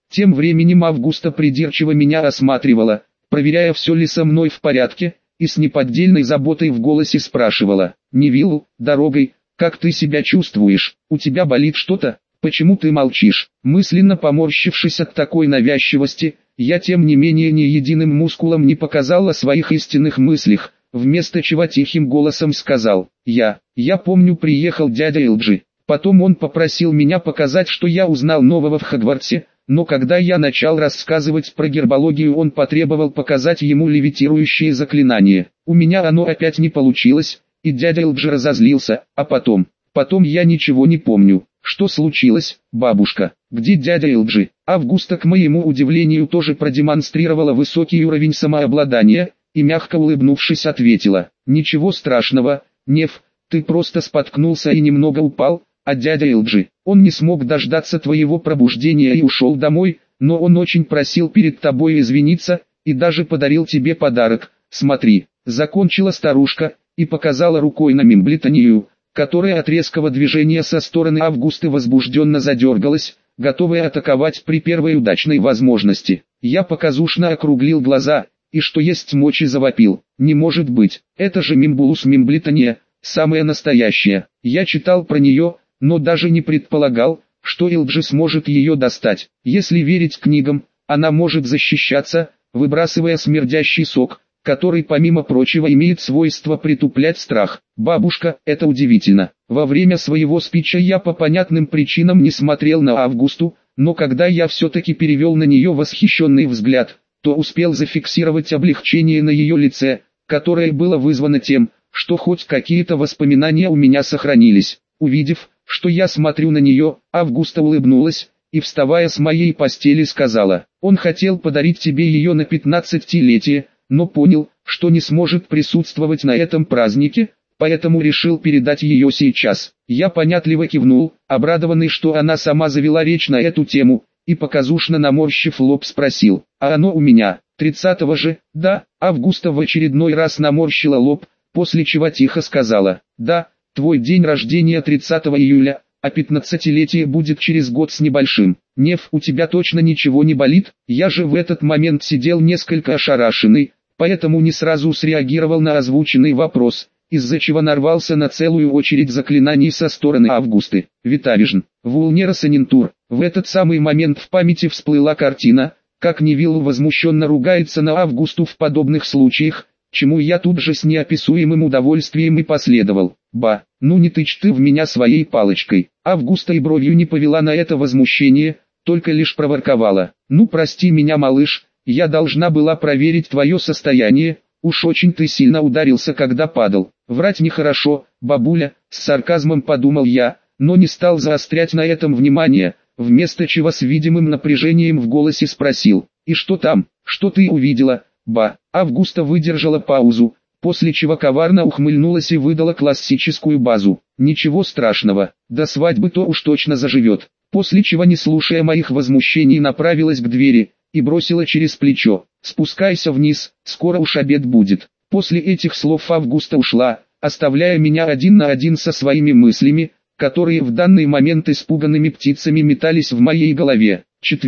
Тем временем Августа придирчиво меня осматривала, проверяя, все ли со мной в порядке, и с неподдельной заботой в голосе спрашивала: «Невилл, дорогой, как ты себя чувствуешь? У тебя болит что-то? Почему ты молчишь?» Мысленно поморщившись от такой навязчивости, я тем не менее ни единым мускулом не показал о своих истинных мыслях, вместо чего тихим голосом сказал: «Я помню, приехал дядя Элджи. Потом он попросил меня показать, что я узнал нового в Хогвартсе, но когда я начал рассказывать про гербологию, он потребовал показать ему левитирующие заклинания. У меня оно опять не получилось, и дядя Элджи разозлился, а потом я ничего не помню. Что случилось, бабушка? Где дядя Элджи?» Августа, к моему удивлению, тоже продемонстрировала высокий уровень самообладания, и мягко улыбнувшись ответила: «Ничего страшного, Нев, ты просто споткнулся и немного упал, а дядя Элджи, он не смог дождаться твоего пробуждения и ушел домой, но он очень просил перед тобой извиниться, и даже подарил тебе подарок. Смотри», закончила старушка, и показала рукой на Мимблетонию, которая от резкого движения со стороны Августы возбужденно задергалась, готовая атаковать при первой удачной возможности. Я показушно округлил глаза, и что есть мочи завопил: «Не может быть, это же Мимбулус Мимблетония, самая настоящая!» Я читал про нее, но даже не предполагал, что Элджи сможет ее достать. Если верить книгам, она может защищаться, выбрасывая смердящий сок, который помимо прочего имеет свойство притуплять страх. «Бабушка, это удивительно». Во время своего спича я по понятным причинам не смотрел на Августу, но когда я все-таки перевел на нее восхищенный взгляд, то успел зафиксировать облегчение на ее лице, которое было вызвано тем, что хоть какие-то воспоминания у меня сохранились. Увидев, что я смотрю на нее, Августа улыбнулась, и, вставая с моей постели, сказала: «Он хотел подарить тебе ее на 15-летие, но понял, что не сможет присутствовать на этом празднике, поэтому решил передать ее сейчас». Я понятливо кивнул, обрадованный, что она сама завела речь на эту тему, и показушно наморщив лоб спросил: «А оно у меня, 30-го же?» «Да». Августа в очередной раз наморщила лоб, после чего тихо сказала: «Да, твой день рождения 30 июля, а 15-летие будет через год с небольшим. Нев, у тебя точно ничего не болит?» Я же в этот момент сидел несколько ошарашенный, поэтому не сразу среагировал на озвученный вопрос, из-за чего нарвался на целую очередь заклинаний со стороны Августы. «Витавижн, Вулнера Санинтур». В этот самый момент в памяти всплыла картина, как Невилл возмущенно ругается на Августу в подобных случаях, чему я тут же с неописуемым удовольствием и последовал. «Ба, ну не тычь ты в меня своей палочкой». Августа и бровью не повела на это возмущение, только лишь проворковала: «Ну прости меня, малыш, я должна была проверить твое состояние, уж очень ты сильно ударился, когда падал». «Врать нехорошо, бабуля», с сарказмом подумал я, но не стал заострять на этом внимание, вместо чего с видимым напряжением в голосе спросил: «И что там, что ты увидела, ба?» Августа выдержала паузу, после чего коварно ухмыльнулась и выдала классическую базу: «Ничего страшного, до свадьбы-то уж точно заживет». После чего, не слушая моих возмущений, направилась к двери и бросила через плечо: «Спускайся вниз, скоро уж обед будет». После этих слов Августа ушла, оставляя меня один на один со своими мыслями, которые в данный момент испуганными птицами метались в моей голове.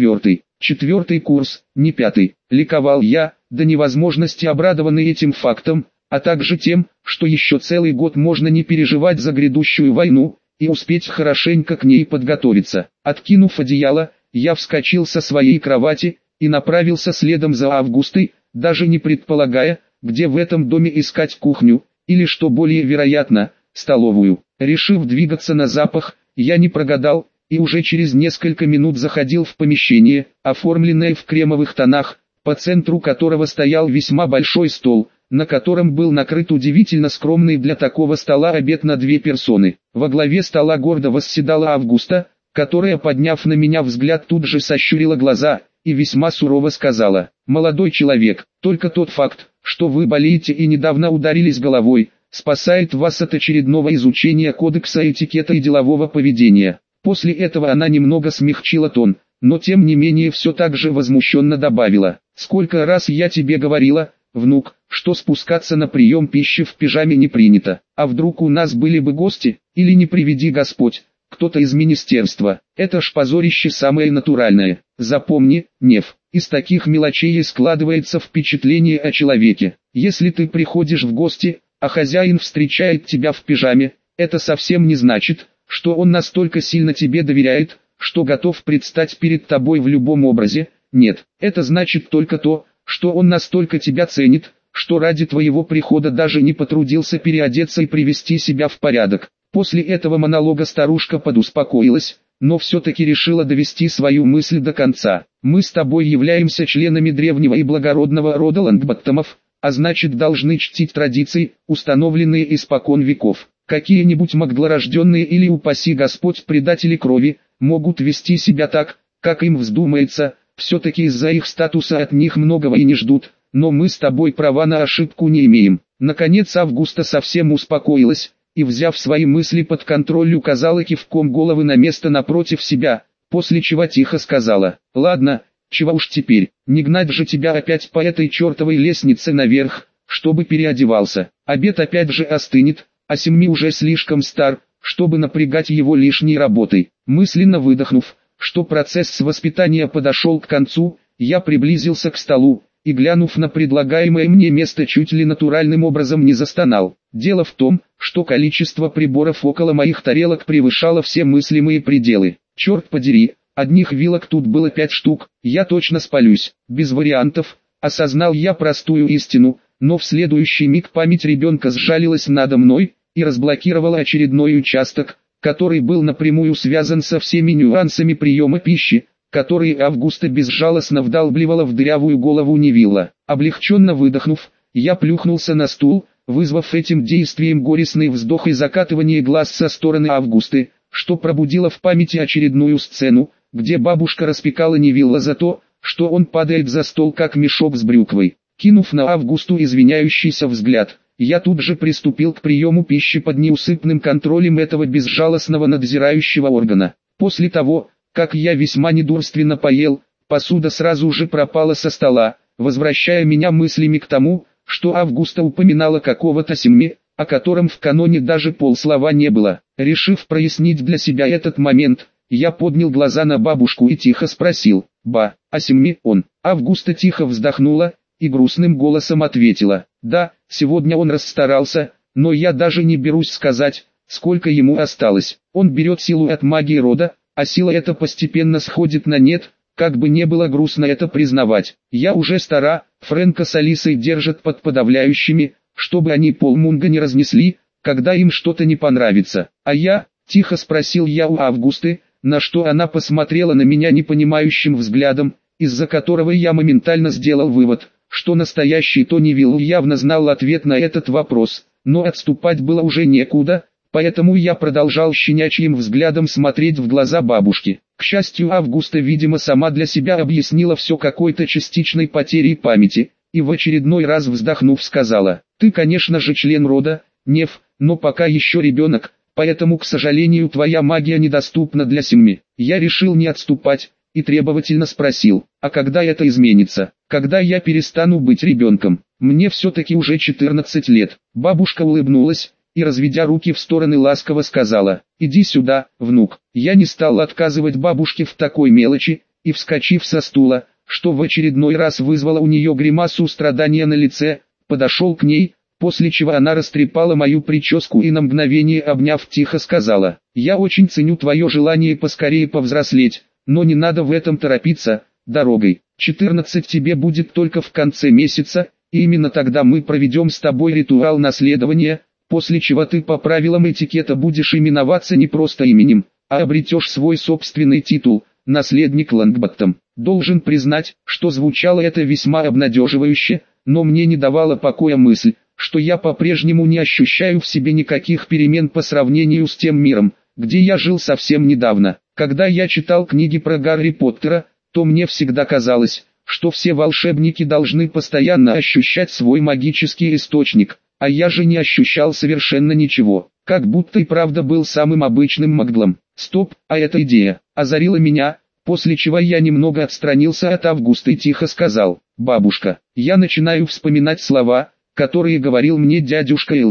Четвертый курс, не пятый. Ликовал я, до невозможности обрадованный этим фактом, а также тем, что еще целый год можно не переживать за грядущую войну, и успеть хорошенько к ней подготовиться. Откинув одеяло, я вскочил со своей кровати и направился следом за Августой, даже не предполагая, где в этом доме искать кухню, или, что более вероятно, столовую. Решив двигаться на запах, я не прогадал, и уже через несколько минут заходил в помещение, оформленное в кремовых тонах, по центру которого стоял весьма большой стол, на котором был накрыт удивительно скромный для такого стола обед на 2 персоны. Во главе стола гордо восседала Августа, которая, подняв на меня взгляд, тут же сощурила глаза и весьма сурово сказала: «Молодой человек, только тот факт, что вы болеете и недавно ударились головой, спасает вас от очередного изучения кодекса этикета и делового поведения». После этого она немного смягчила тон, но тем не менее все так же возмущенно добавила: «Сколько раз я тебе говорила, внук, что спускаться на прием пищи в пижаме не принято, а вдруг у нас были бы гости, или не приведи Господь, кто-то из министерства. Это ж позорище самое натуральное. Запомни, Нев, из таких мелочей и складывается впечатление о человеке. Если ты приходишь в гости, а хозяин встречает тебя в пижаме, это совсем не значит, что он настолько сильно тебе доверяет, что готов предстать перед тобой в любом образе. Нет, это значит только то, что он настолько тебя ценит, что ради твоего прихода даже не потрудился переодеться и привести себя в порядок. После этого монолога старушка подуспокоилась, но все-таки решила довести свою мысль до конца. Мы с тобой являемся членами древнего и благородного рода Лонгботтомов, а значит должны чтить традиции, установленные испокон веков. Какие-нибудь маглорожденные или, упаси Господь, предатели крови, могут вести себя так, как им вздумается, все-таки из-за их статуса от них многого и не ждут, но мы с тобой права на ошибку не имеем. Наконец Августа совсем успокоилась, и, взяв свои мысли под контроль, указала кивком головы на место напротив себя, после чего тихо сказала: «Ладно, чего уж теперь, не гнать же тебя опять по этой чертовой лестнице наверх, чтобы переодевался, обед опять же остынет, а Семми уже слишком стар, чтобы напрягать его лишней работой». Мысленно выдохнув, что процесс воспитания подошел к концу, я приблизился к столу, и, глянув на предлагаемое мне место, чуть ли натуральным образом не застонал. Дело в том, что количество приборов около моих тарелок превышало все мыслимые пределы. Черт подери, одних вилок тут было 5 штук, я точно спалюсь, без вариантов. Осознал я простую истину, но в следующий миг память ребенка сжалилась надо мной и разблокировала очередной участок, который был напрямую связан со всеми нюансами приема пищи, которые Августа безжалостно вдалбливала в дырявую голову Невилла. Облегченно выдохнув, я плюхнулся на стул, вызвав этим действием горестный вздох и закатывание глаз со стороны Августы, что пробудило в памяти очередную сцену, где бабушка распекала Невилла за то, что он падает за стол как мешок с брюквой. Кинув на Августу извиняющийся взгляд, я тут же приступил к приему пищи под неусыпным контролем этого безжалостного надзирающего органа. После того, как я весьма недурственно поел, посуда сразу же пропала со стола, возвращая меня мыслями к тому, что Августа упоминала какого-то Семми, о котором в каноне даже полслова не было. Решив прояснить для себя этот момент, я поднял глаза на бабушку и тихо спросил: «Ба, а Семми он?» Августа тихо вздохнула и грустным голосом ответила: «Да, сегодня он расстарался, но я даже не берусь сказать, сколько ему осталось. Он берет силу от магии рода, а сила эта постепенно сходит на нет, как бы не было грустно это признавать. Я уже стара, Фрэнка с Алисой держат под подавляющими, чтобы они полмунга не разнесли, когда им что-то не понравится. А я?» — тихо спросил я у Августы, на что она посмотрела на меня непонимающим взглядом, из-за которого я моментально сделал вывод, что настоящий Тони Вилл явно знал ответ на этот вопрос, но отступать было уже некуда, поэтому я продолжал щенячьим взглядом смотреть в глаза бабушки. К счастью, Августа, видимо, сама для себя объяснила все какой-то частичной потерей памяти, и в очередной раз вздохнув сказала: «Ты, конечно же, член рода, Нев, но пока еще ребенок, поэтому, к сожалению, твоя магия недоступна для Семми». Я решил не отступать и требовательно спросил: «А когда это изменится? Когда я перестану быть ребенком? Мне все-таки уже 14 лет». Бабушка улыбнулась и, разведя руки в стороны, ласково сказала: «Иди сюда, внук». Я не стал отказывать бабушке в такой мелочи, и, вскочив со стула, что в очередной раз вызвало у нее гримасу страдания на лице, подошел к ней, после чего она растрепала мою прическу и, на мгновение обняв, тихо сказала: «Я очень ценю твое желание поскорее повзрослеть, но не надо в этом торопиться, дорогой. 14 тебе будет только в конце месяца, и именно тогда мы проведем с тобой ритуал наследования, после чего ты по правилам этикета будешь именоваться не просто именем, а обретешь свой собственный титул, наследник Лонгботтом». Должен признать, что звучало это весьма обнадеживающе, но мне не давала покоя мысль, что я по-прежнему не ощущаю в себе никаких перемен по сравнению с тем миром, где я жил совсем недавно. Когда я читал книги про Гарри Поттера, то мне всегда казалось, что все волшебники должны постоянно ощущать свой магический источник, а я же не ощущал совершенно ничего, как будто и правда был самым обычным маглом. Стоп, а эта идея озарила меня, после чего я немного отстранился от Августы и тихо сказал: «Бабушка, я начинаю вспоминать слова, которые говорил мне дядюшка Элджи.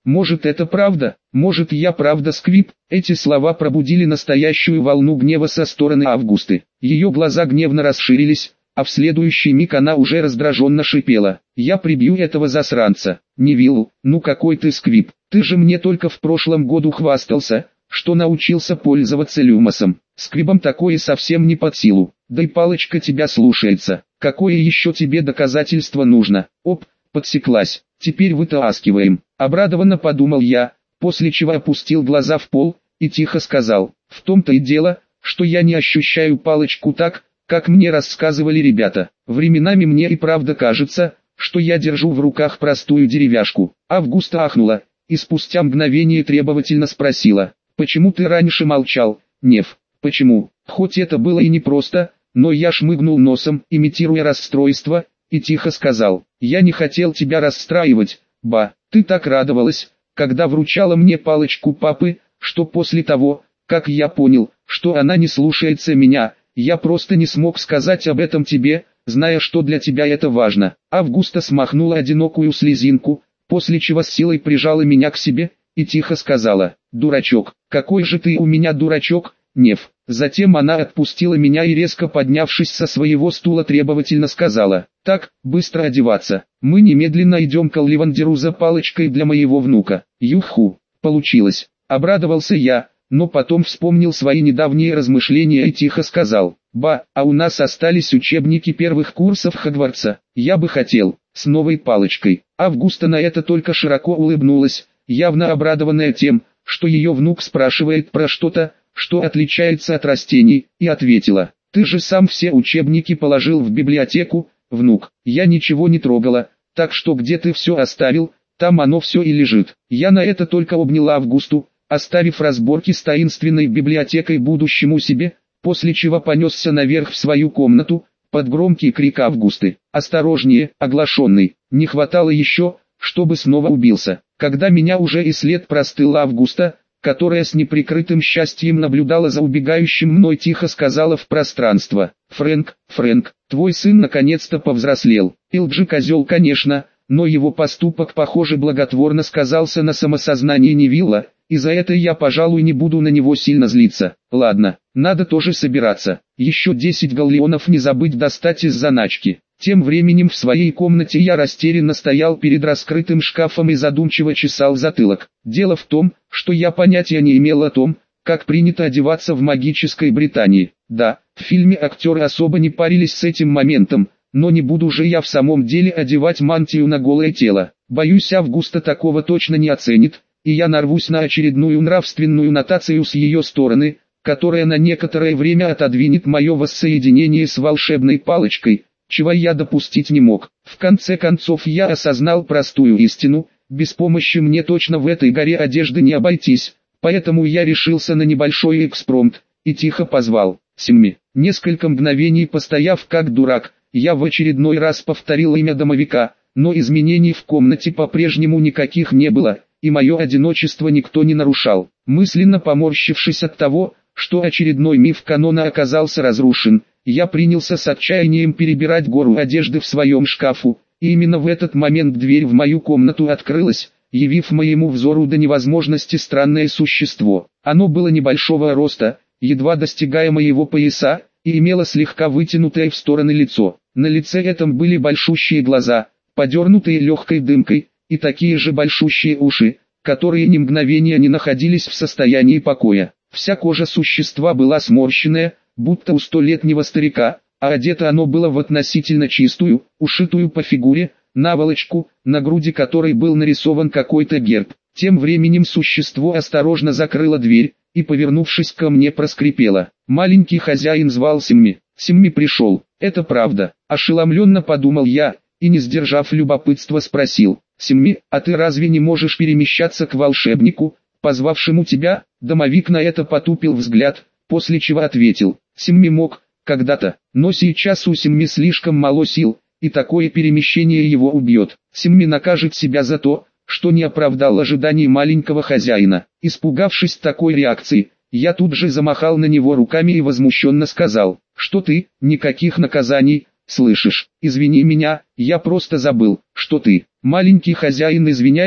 Может это правда, может я правда сквиб. Эти слова пробудили настоящую волну гнева со стороны Августы. Ее глаза гневно расширились, а в следующий миг она уже раздраженно шипела. «Я прибью этого засранца, Невилл, ну какой ты сквиб, ты же мне только в прошлом году хвастался, что научился пользоваться люмосом. Сквибом такое совсем не под силу, да и палочка тебя слушается, какое еще тебе доказательство нужно?» Оп, подсеклась, теперь вытаскиваем, обрадованно подумал я, после чего опустил глаза в пол, и тихо сказал: «В том-то и дело, что я не ощущаю палочку так, как мне рассказывали ребята. Временами мне и правда кажется, что я держу в руках простую деревяшку». Августа ахнула, и спустя мгновение требовательно спросила: «Почему ты раньше молчал, Нев?» «Почему?» Хоть это было и непросто, но я шмыгнул носом, имитируя расстройство, и тихо сказал: «Я не хотел тебя расстраивать, ба, ты так радовалась, когда вручала мне палочку папы, что после того, как я понял, что она не слушается меня, я просто не смог сказать об этом тебе, зная, что для тебя это важно». Августа смахнула одинокую слезинку, после чего с силой прижала меня к себе, и тихо сказала: «Дурачок, какой же ты у меня дурачок, Нев». Затем она отпустила меня и, резко поднявшись со своего стула, требовательно сказала: «Так, быстро одеваться, мы немедленно идем к Оливандеру за палочкой для моего внука». Юху, получилось, обрадовался я, но потом вспомнил свои недавние размышления и тихо сказал: «Ба, а у нас остались учебники первых курсов Хогвартса, я бы хотел, с новой палочкой». Августа на это только широко улыбнулась, явно обрадованная тем, что ее внук спрашивает про что-то, что отличается от растений, и ответила: «Ты же сам все учебники положил в библиотеку, внук, я ничего не трогала, так что где ты все оставил, там оно все и лежит». Я на это только обняла Августу, оставив разборки с таинственной библиотекой будущему себе, после чего понесся наверх в свою комнату, под громкий крик Августы: «Осторожнее, оглашенный, не хватало еще, чтобы снова убился». Когда меня уже и след простыл, Августа, которая с неприкрытым счастьем наблюдала за убегающим мной, тихо сказала в пространство: «Фрэнк, твой сын наконец-то повзрослел. Илджи козел, конечно, но его поступок, похоже, благотворно сказался на самосознании Невилла, и за это я, пожалуй, не буду на него сильно злиться. Ладно, надо тоже собираться, еще 10 галлеонов не забыть достать из заначки». Тем временем в своей комнате я растерянно стоял перед раскрытым шкафом и задумчиво чесал затылок. Дело в том, что я понятия не имел о том, как принято одеваться в магической Британии. Да, в фильме актеры особо не парились с этим моментом, но не буду же я в самом деле одевать мантию на голое тело. Боюсь, Августа такого точно не оценит, и я нарвусь на очередную нравственную нотацию с ее стороны, которая на некоторое время отодвинет мое воссоединение с волшебной палочкой, чего я допустить не мог. В конце концов я осознал простую истину: без помощи мне точно в этой горе одежды не обойтись, поэтому я решился на небольшой экспромт, и тихо позвал: «Симми». Несколько мгновений постояв как дурак, я в очередной раз повторил имя домовика, но изменений в комнате по-прежнему никаких не было, и мое одиночество никто не нарушал. Мысленно поморщившись от того, что очередной миф канона оказался разрушен, я принялся с отчаянием перебирать гору одежды в своем шкафу, и именно в этот момент дверь в мою комнату открылась, явив моему взору до невозможности странное существо. Оно было небольшого роста, едва достигая моего пояса, и имело слегка вытянутое в стороны лицо. На лице этом были большущие глаза, подернутые легкой дымкой, и такие же большущие уши, которые ни мгновения не находились в состоянии покоя. Вся кожа существа была сморщенная, будто у столетнего старика, а одето оно было в относительно чистую, ушитую по фигуре, наволочку, на груди которой был нарисован какой-то герб. Тем временем существо осторожно закрыло дверь, и, повернувшись ко мне, проскрипело: «Маленький хозяин звал Симми». Симми пришел, это правда, ошеломленно подумал я, и, не сдержав любопытства, спросил: «Симми, а ты разве не можешь перемещаться к волшебнику, позвавшему тебя?» Домовик на это потупил взгляд, после чего ответил: «Симми мог, когда-то, но сейчас у Симми слишком мало сил, и такое перемещение его убьет. Симми накажет себя за то, что не оправдал ожиданий маленького хозяина». Испугавшись такой реакции, я тут же замахал на него руками и возмущенно сказал: «Что ты, никаких наказаний, слышишь? Извини меня, я просто забыл, что ты». Маленький хозяин извиняется,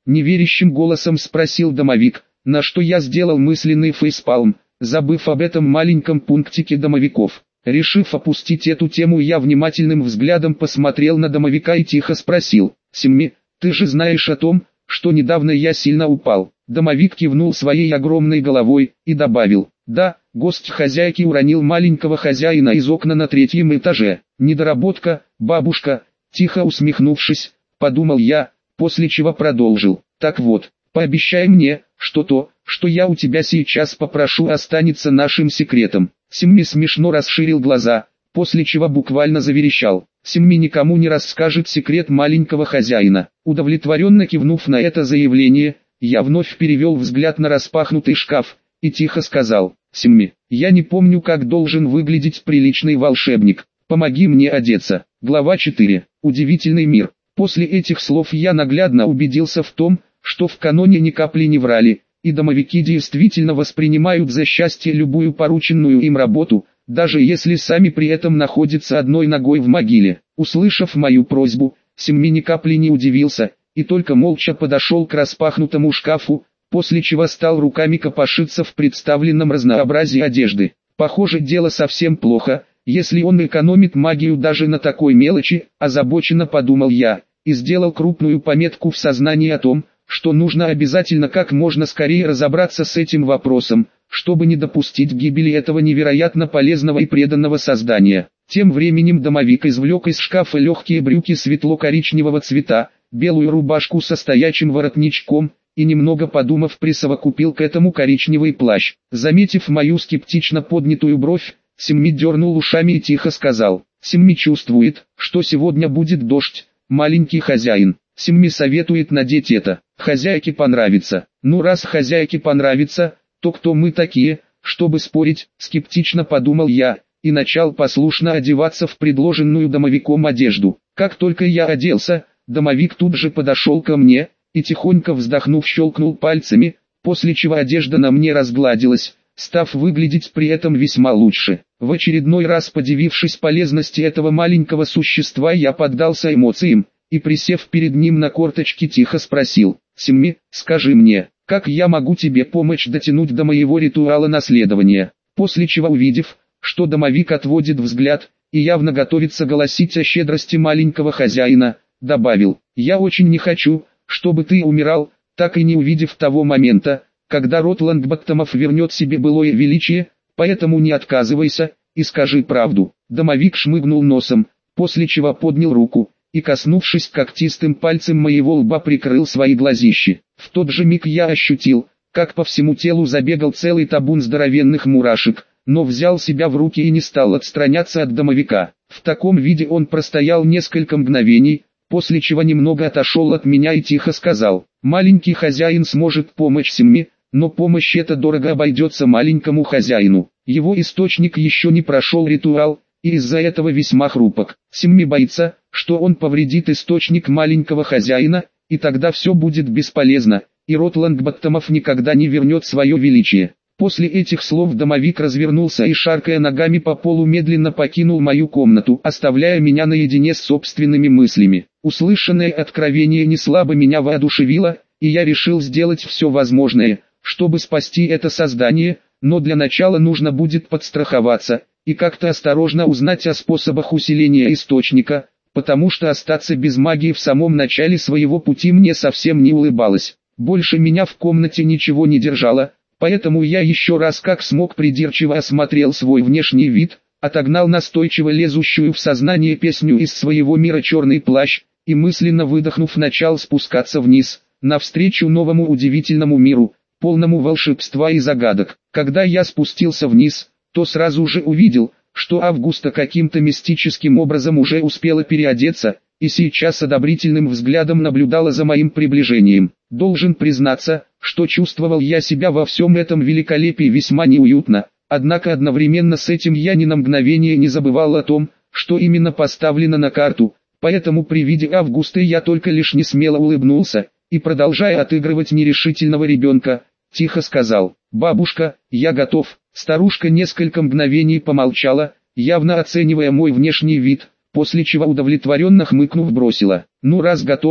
неверящим голосом спросил домовик, на что я сделал мысленный фейспалм, забыв об этом маленьком пунктике домовиков. Решив опустить эту тему, я внимательным взглядом посмотрел на домовика и тихо спросил: «Симми, ты же знаешь о том, что недавно я сильно упал?» Домовик кивнул своей огромной головой и добавил: «Да, гость хозяйки уронил маленького хозяина из окна на 3-м этаже. Недоработка, бабушка», тихо усмехнувшись, подумал я, после чего продолжил: «Так вот, пообещай мне, что то, что я у тебя сейчас попрошу, останется нашим секретом». Симми смешно расширил глаза, после чего буквально заверещал: «Симми никому не расскажет секрет маленького хозяина». Удовлетворенно кивнув на это заявление, я вновь перевел взгляд на распахнутый шкаф и тихо сказал: «Симми, я не помню, как должен выглядеть приличный волшебник. Помоги мне одеться». Глава 4. Удивительный мир. После этих слов я наглядно убедился в том, что в каноне ни капли не врали, и домовики действительно воспринимают за счастье любую порученную им работу, даже если сами при этом находятся одной ногой в могиле. Услышав мою просьбу, Симми ни капли не удивился, и только молча подошел к распахнутому шкафу, после чего стал руками копошиться в представленном разнообразии одежды. Похоже, дело совсем плохо, если он экономит магию даже на такой мелочи, озабоченно подумал я, и сделал крупную пометку в сознании о том, что нужно обязательно как можно скорее разобраться с этим вопросом, чтобы не допустить гибели этого невероятно полезного и преданного создания. Тем временем домовик извлек из шкафа легкие брюки светло-коричневого цвета, белую рубашку со стоячим воротничком, и немного подумав присовокупил к этому коричневый плащ. Заметив мою скептично поднятую бровь, Симми дернул ушами и тихо сказал: «Симми чувствует, что сегодня будет дождь, маленький хозяин. Симми советует надеть это. Хозяйке понравится». «Ну, раз хозяйке понравится, то кто мы такие, чтобы спорить?» Скептично подумал я, и начал послушно одеваться в предложенную домовиком одежду. Как только я оделся, домовик тут же подошел ко мне, и тихонько вздохнув щелкнул пальцами, после чего одежда на мне разгладилась, став выглядеть при этом весьма лучше. В очередной раз подивившись полезности этого маленького существа, я поддался эмоциям, и присев перед ним на корточки тихо спросил: «Симми, скажи мне, как я могу тебе помочь дотянуть до моего ритуала наследования?» После чего, увидев, что домовик отводит взгляд, и явно готовится голосить о щедрости маленького хозяина, добавил: «Я очень не хочу, чтобы ты умирал, так и не увидев того момента, когда род Лонгботтомов вернет себе былое величие, поэтому не отказывайся, и скажи правду». Домовик шмыгнул носом, после чего поднял руку, и коснувшись когтистым пальцем моего лба прикрыл свои глазищи. В тот же миг я ощутил, как по всему телу забегал целый табун здоровенных мурашек, но взял себя в руки и не стал отстраняться от домовика. В таком виде он простоял несколько мгновений, после чего немного отошел от меня и тихо сказал: «Маленький хозяин сможет помочь Симми, но помощь эта дорого обойдется маленькому хозяину. Его источник еще не прошел ритуал, и из-за этого весьма хрупок. Симми боится, что он повредит источник маленького хозяина, и тогда все будет бесполезно, и род Лонгботтомов никогда не вернет свое величие». После этих слов домовик развернулся и, шаркая ногами по полу, медленно покинул мою комнату, оставляя меня наедине с собственными мыслями. Услышанное откровение неслабо меня воодушевило, и я решил сделать все возможное, чтобы спасти это создание, но для начала нужно будет подстраховаться и как-то осторожно узнать о способах усиления источника, потому что остаться без магии в самом начале своего пути мне совсем не улыбалось. Больше меня в комнате ничего не держало, поэтому я еще раз как смог придирчиво осмотрел свой внешний вид, отогнал настойчиво лезущую в сознание песню из своего мира черный плащ, и мысленно выдохнув начал спускаться вниз, навстречу новому удивительному миру, полному волшебства и загадок. Когда я спустился вниз, то сразу же увидел, что Августа каким-то мистическим образом уже успела переодеться, и сейчас одобрительным взглядом наблюдала за моим приближением. Должен признаться, что чувствовал я себя во всем этом великолепии весьма неуютно, однако одновременно с этим я ни на мгновение не забывал о том, что именно поставлено на карту, поэтому при виде Августы я только лишь несмело улыбнулся, и, продолжая отыгрывать нерешительного ребенка, тихо сказал: «Бабушка, я готов». Старушка несколько мгновений помолчала, явно оценивая мой внешний вид, после чего удовлетворенно хмыкнув бросила: «Ну раз готов,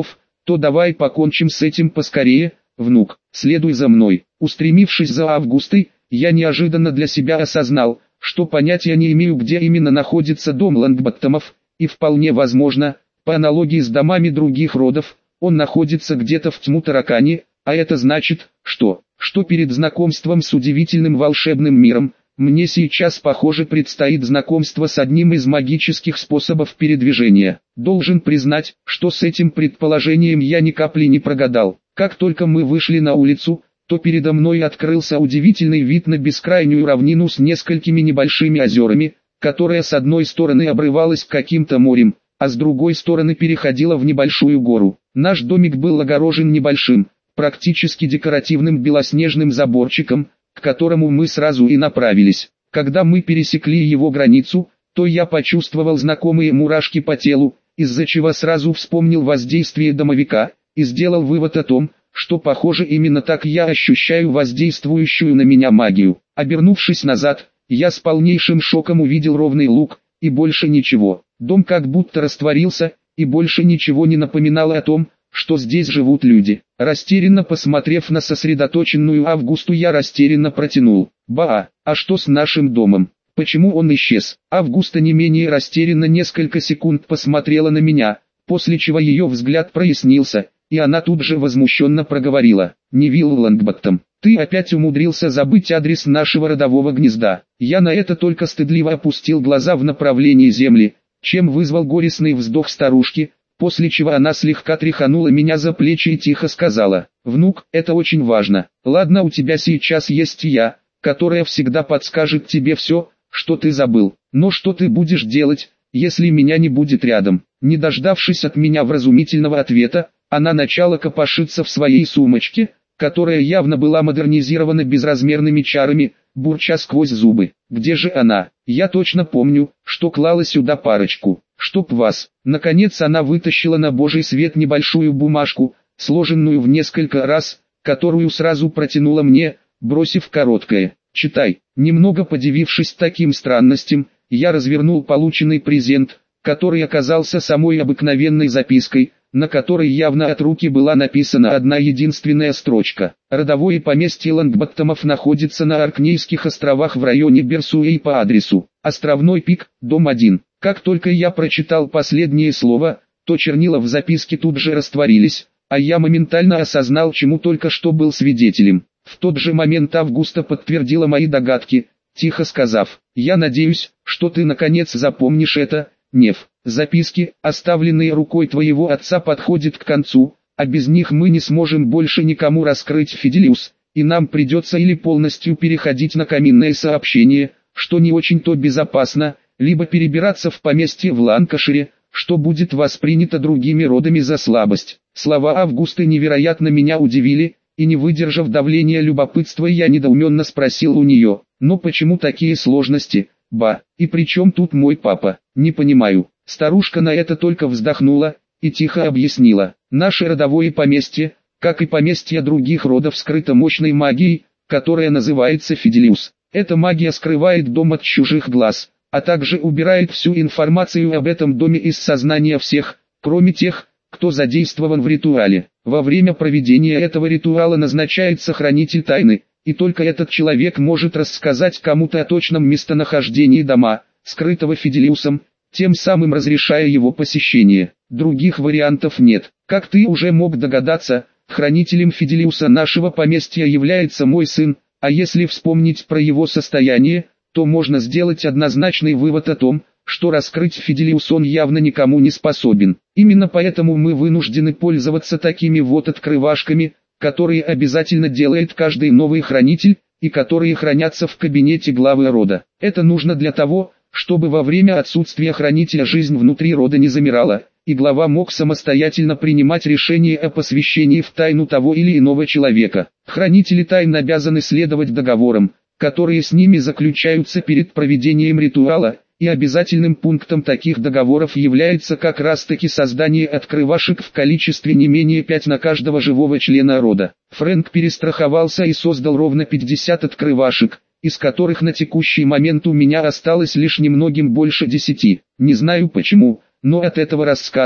то давай покончим с этим поскорее, внук, следуй за мной. Устремившись за Августой, я неожиданно для себя осознал, что понятия не имею, где именно находится дом Лонгботтомов, и вполне возможно, по аналогии с домами других родов, он находится где-то в Тьму-Таракане, а это значит, что перед знакомством с удивительным волшебным миром, мне сейчас, похоже, предстоит знакомство с одним из магических способов передвижения. Должен признать, что с этим предположением я ни капли не прогадал. Как только мы вышли на улицу, то передо мной открылся удивительный вид на бескрайнюю равнину с несколькими небольшими озерами, которая с одной стороны обрывалась каким-то морем, а с другой стороны переходила в небольшую гору. Наш домик был огорожен небольшим, практически декоративным белоснежным заборчиком, к которому мы сразу и направились. Когда мы пересекли его границу, то я почувствовал знакомые мурашки по телу, из-за чего сразу вспомнил воздействие домовика, и сделал вывод о том, что похоже именно так я ощущаю воздействующую на меня магию. Обернувшись назад, я с полнейшим шоком увидел ровный луг, и больше ничего. Дом как будто растворился, и больше ничего не напоминало о том, что здесь живут люди. Растерянно посмотрев на сосредоточенную Августу, я растерянно протянул: «Ба, а что с нашим домом? Почему он исчез?» Августа не менее растерянно несколько секунд посмотрела на меня, после чего ее взгляд прояснился, и она тут же возмущенно проговорила: «Невилл Лонгботтом, ты опять умудрился забыть адрес нашего родового гнезда». Я на это только стыдливо опустил глаза в направлении земли, чем вызвал горестный вздох старушки, после чего она слегка тряханула меня за плечи и тихо сказала: «Внук, это очень важно. Ладно, у тебя сейчас есть я, которая всегда подскажет тебе все, что ты забыл. Но что ты будешь делать, если меня не будет рядом?» Не дождавшись от меня вразумительного ответа, она начала копошиться в своей сумочке, которая явно была модернизирована безразмерными чарами, бурча сквозь зубы. «Где же она? Я точно помню, что клала сюда парочку. Чтоб вас!» Наконец она вытащила на божий свет небольшую бумажку, сложенную в несколько раз, которую сразу протянула мне, бросив короткое: «Читай». Немного подивившись таким странностям, я развернул полученный презент, который оказался самой обыкновенной запиской, на которой явно от руки была написана одна единственная строчка: «Родовое поместье Лонгботтомов находится на Оркнейских островах в районе Берсуэй по адресу Островной пик, дом 1». Как только я прочитал последнее слово, то чернила в записке тут же растворились, а я моментально осознал, чему только что был свидетелем. В тот же момент Августа подтвердила мои догадки, тихо сказав: «Я надеюсь, что ты наконец запомнишь это, Нев. Записки, оставленные рукой твоего отца, подходят к концу, а без них мы не сможем больше никому раскрыть Фиделиус, и нам придется или полностью переходить на каминное сообщение, что не очень-то безопасно, либо перебираться в поместье в Ланкашире, что будет воспринято другими родами за слабость». Слова Августы невероятно меня удивили, и не выдержав давления любопытства, я недоуменно спросил у нее: «Но почему такие сложности, ба, и при чем тут мой папа? Не понимаю». Старушка на это только вздохнула и тихо объяснила: «Наше родовое поместье, как и поместья других родов, скрыто мощной магией, которая называется Фиделиус. Эта магия скрывает дом от чужих глаз, а также убирает всю информацию об этом доме из сознания всех, кроме тех, кто задействован в ритуале. Во время проведения этого ритуала назначается хранитель тайны, и только этот человек может рассказать кому-то о точном местонахождении дома, скрытого Фиделиусом, тем самым разрешая его посещение. Других вариантов нет. Как ты уже мог догадаться, хранителем Фиделиуса нашего поместья является мой сын, а если вспомнить про его состояние, то можно сделать однозначный вывод о том, что раскрыть Фиделиус он явно никому не способен. Именно поэтому мы вынуждены пользоваться такими вот открывашками, которые обязательно делает каждый новый хранитель, и которые хранятся в кабинете главы рода. Это нужно для того, чтобы во время отсутствия хранителя жизнь внутри рода не замирала, и глава мог самостоятельно принимать решения о посвящении в тайну того или иного человека. Хранители тайн обязаны следовать договорам, которые с ними заключаются перед проведением ритуала, и обязательным пунктом таких договоров является как раз таки создание открывашек в количестве не менее 5 на каждого живого члена рода. Фрэнк перестраховался и создал ровно 50 открывашек, из которых на текущий момент у меня осталось лишь немногим больше 10. Не знаю почему, но от этого рассказа,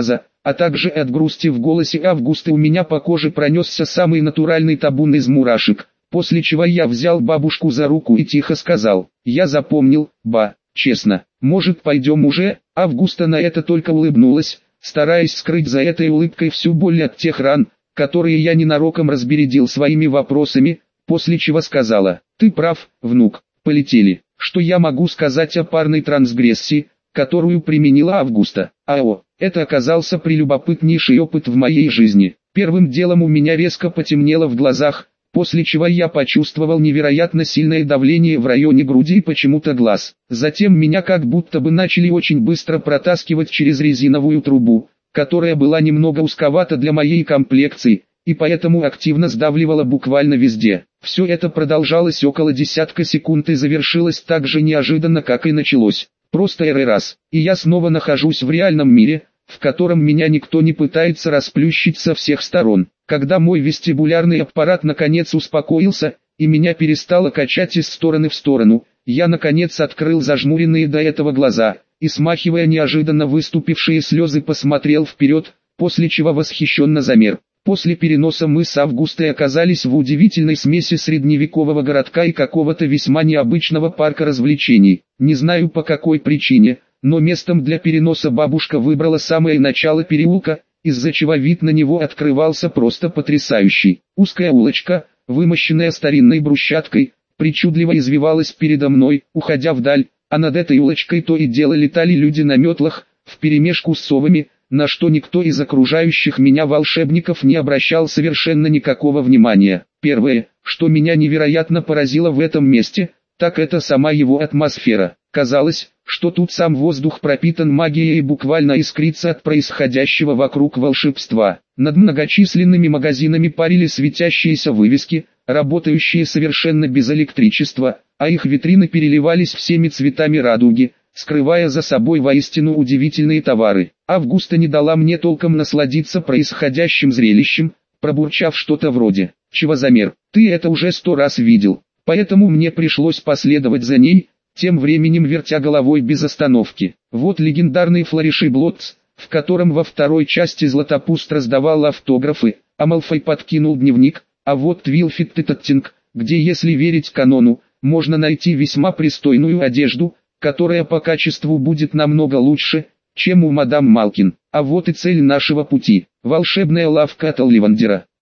а также от грусти в голосе Августа у меня по коже пронесся самый натуральный табун из мурашек, после чего я взял бабушку за руку и тихо сказал: «Я запомнил, ба, честно, может пойдем уже?» Августа на это только улыбнулась, стараясь скрыть за этой улыбкой всю боль от тех ран, которые я ненароком разбередил своими вопросами, после чего сказала: «Ты прав, внук, полетели». Что я могу сказать о парной трансгрессии, которую применила Августа? Это оказался прелюбопытнейший опыт в моей жизни. Первым делом у меня резко потемнело в глазах, после чего я почувствовал невероятно сильное давление в районе груди и почему-то глаз. Затем меня как будто бы начали очень быстро протаскивать через резиновую трубу, которая была немного узковата для моей комплекции, и поэтому активно сдавливала буквально везде. Все это продолжалось около десятка секунд и завершилось так же неожиданно, как и началось. Просто раз, и я снова нахожусь в реальном мире, в котором меня никто не пытается расплющить со всех сторон. Когда мой вестибулярный аппарат наконец успокоился, и меня перестало качать из стороны в сторону, я наконец открыл зажмуренные до этого глаза, и смахивая неожиданно выступившие слезы посмотрел вперед, после чего восхищенно замер. После переноса мы с Августой оказались в удивительной смеси средневекового городка и какого-то весьма необычного парка развлечений. Не знаю по какой причине, но местом для переноса бабушка выбрала самое начало переулка, из-за чего вид на него открывался просто потрясающий. Узкая улочка, вымощенная старинной брусчаткой, причудливо извивалась передо мной, уходя вдаль, а над этой улочкой то и дело летали люди на метлах, вперемешку с совами, на что никто из окружающих меня волшебников не обращал совершенно никакого внимания. Первое, что меня невероятно поразило в этом месте, так это сама его атмосфера. Казалось, что тут сам воздух пропитан магией и буквально искрится от происходящего вокруг волшебства. Над многочисленными магазинами парили светящиеся вывески, работающие совершенно без электричества, а их витрины переливались всеми цветами радуги, скрывая за собой воистину удивительные товары. Августа не дала мне толком насладиться происходящим зрелищем, пробурчав что-то вроде: «Чего замер? Ты это уже 100 раз видел». Поэтому мне пришлось последовать за ней, тем временем вертя головой без остановки. Вот легендарный Флориши Блотц, в котором во второй части Златопуст раздавал автографы, а Малфой подкинул дневник, а вот Твилфит Теттинг, где, если верить канону, можно найти весьма пристойную одежду, которая по качеству будет намного лучше, чем у мадам Малкин. А вот и цель нашего пути – волшебная лавка от Олливандера.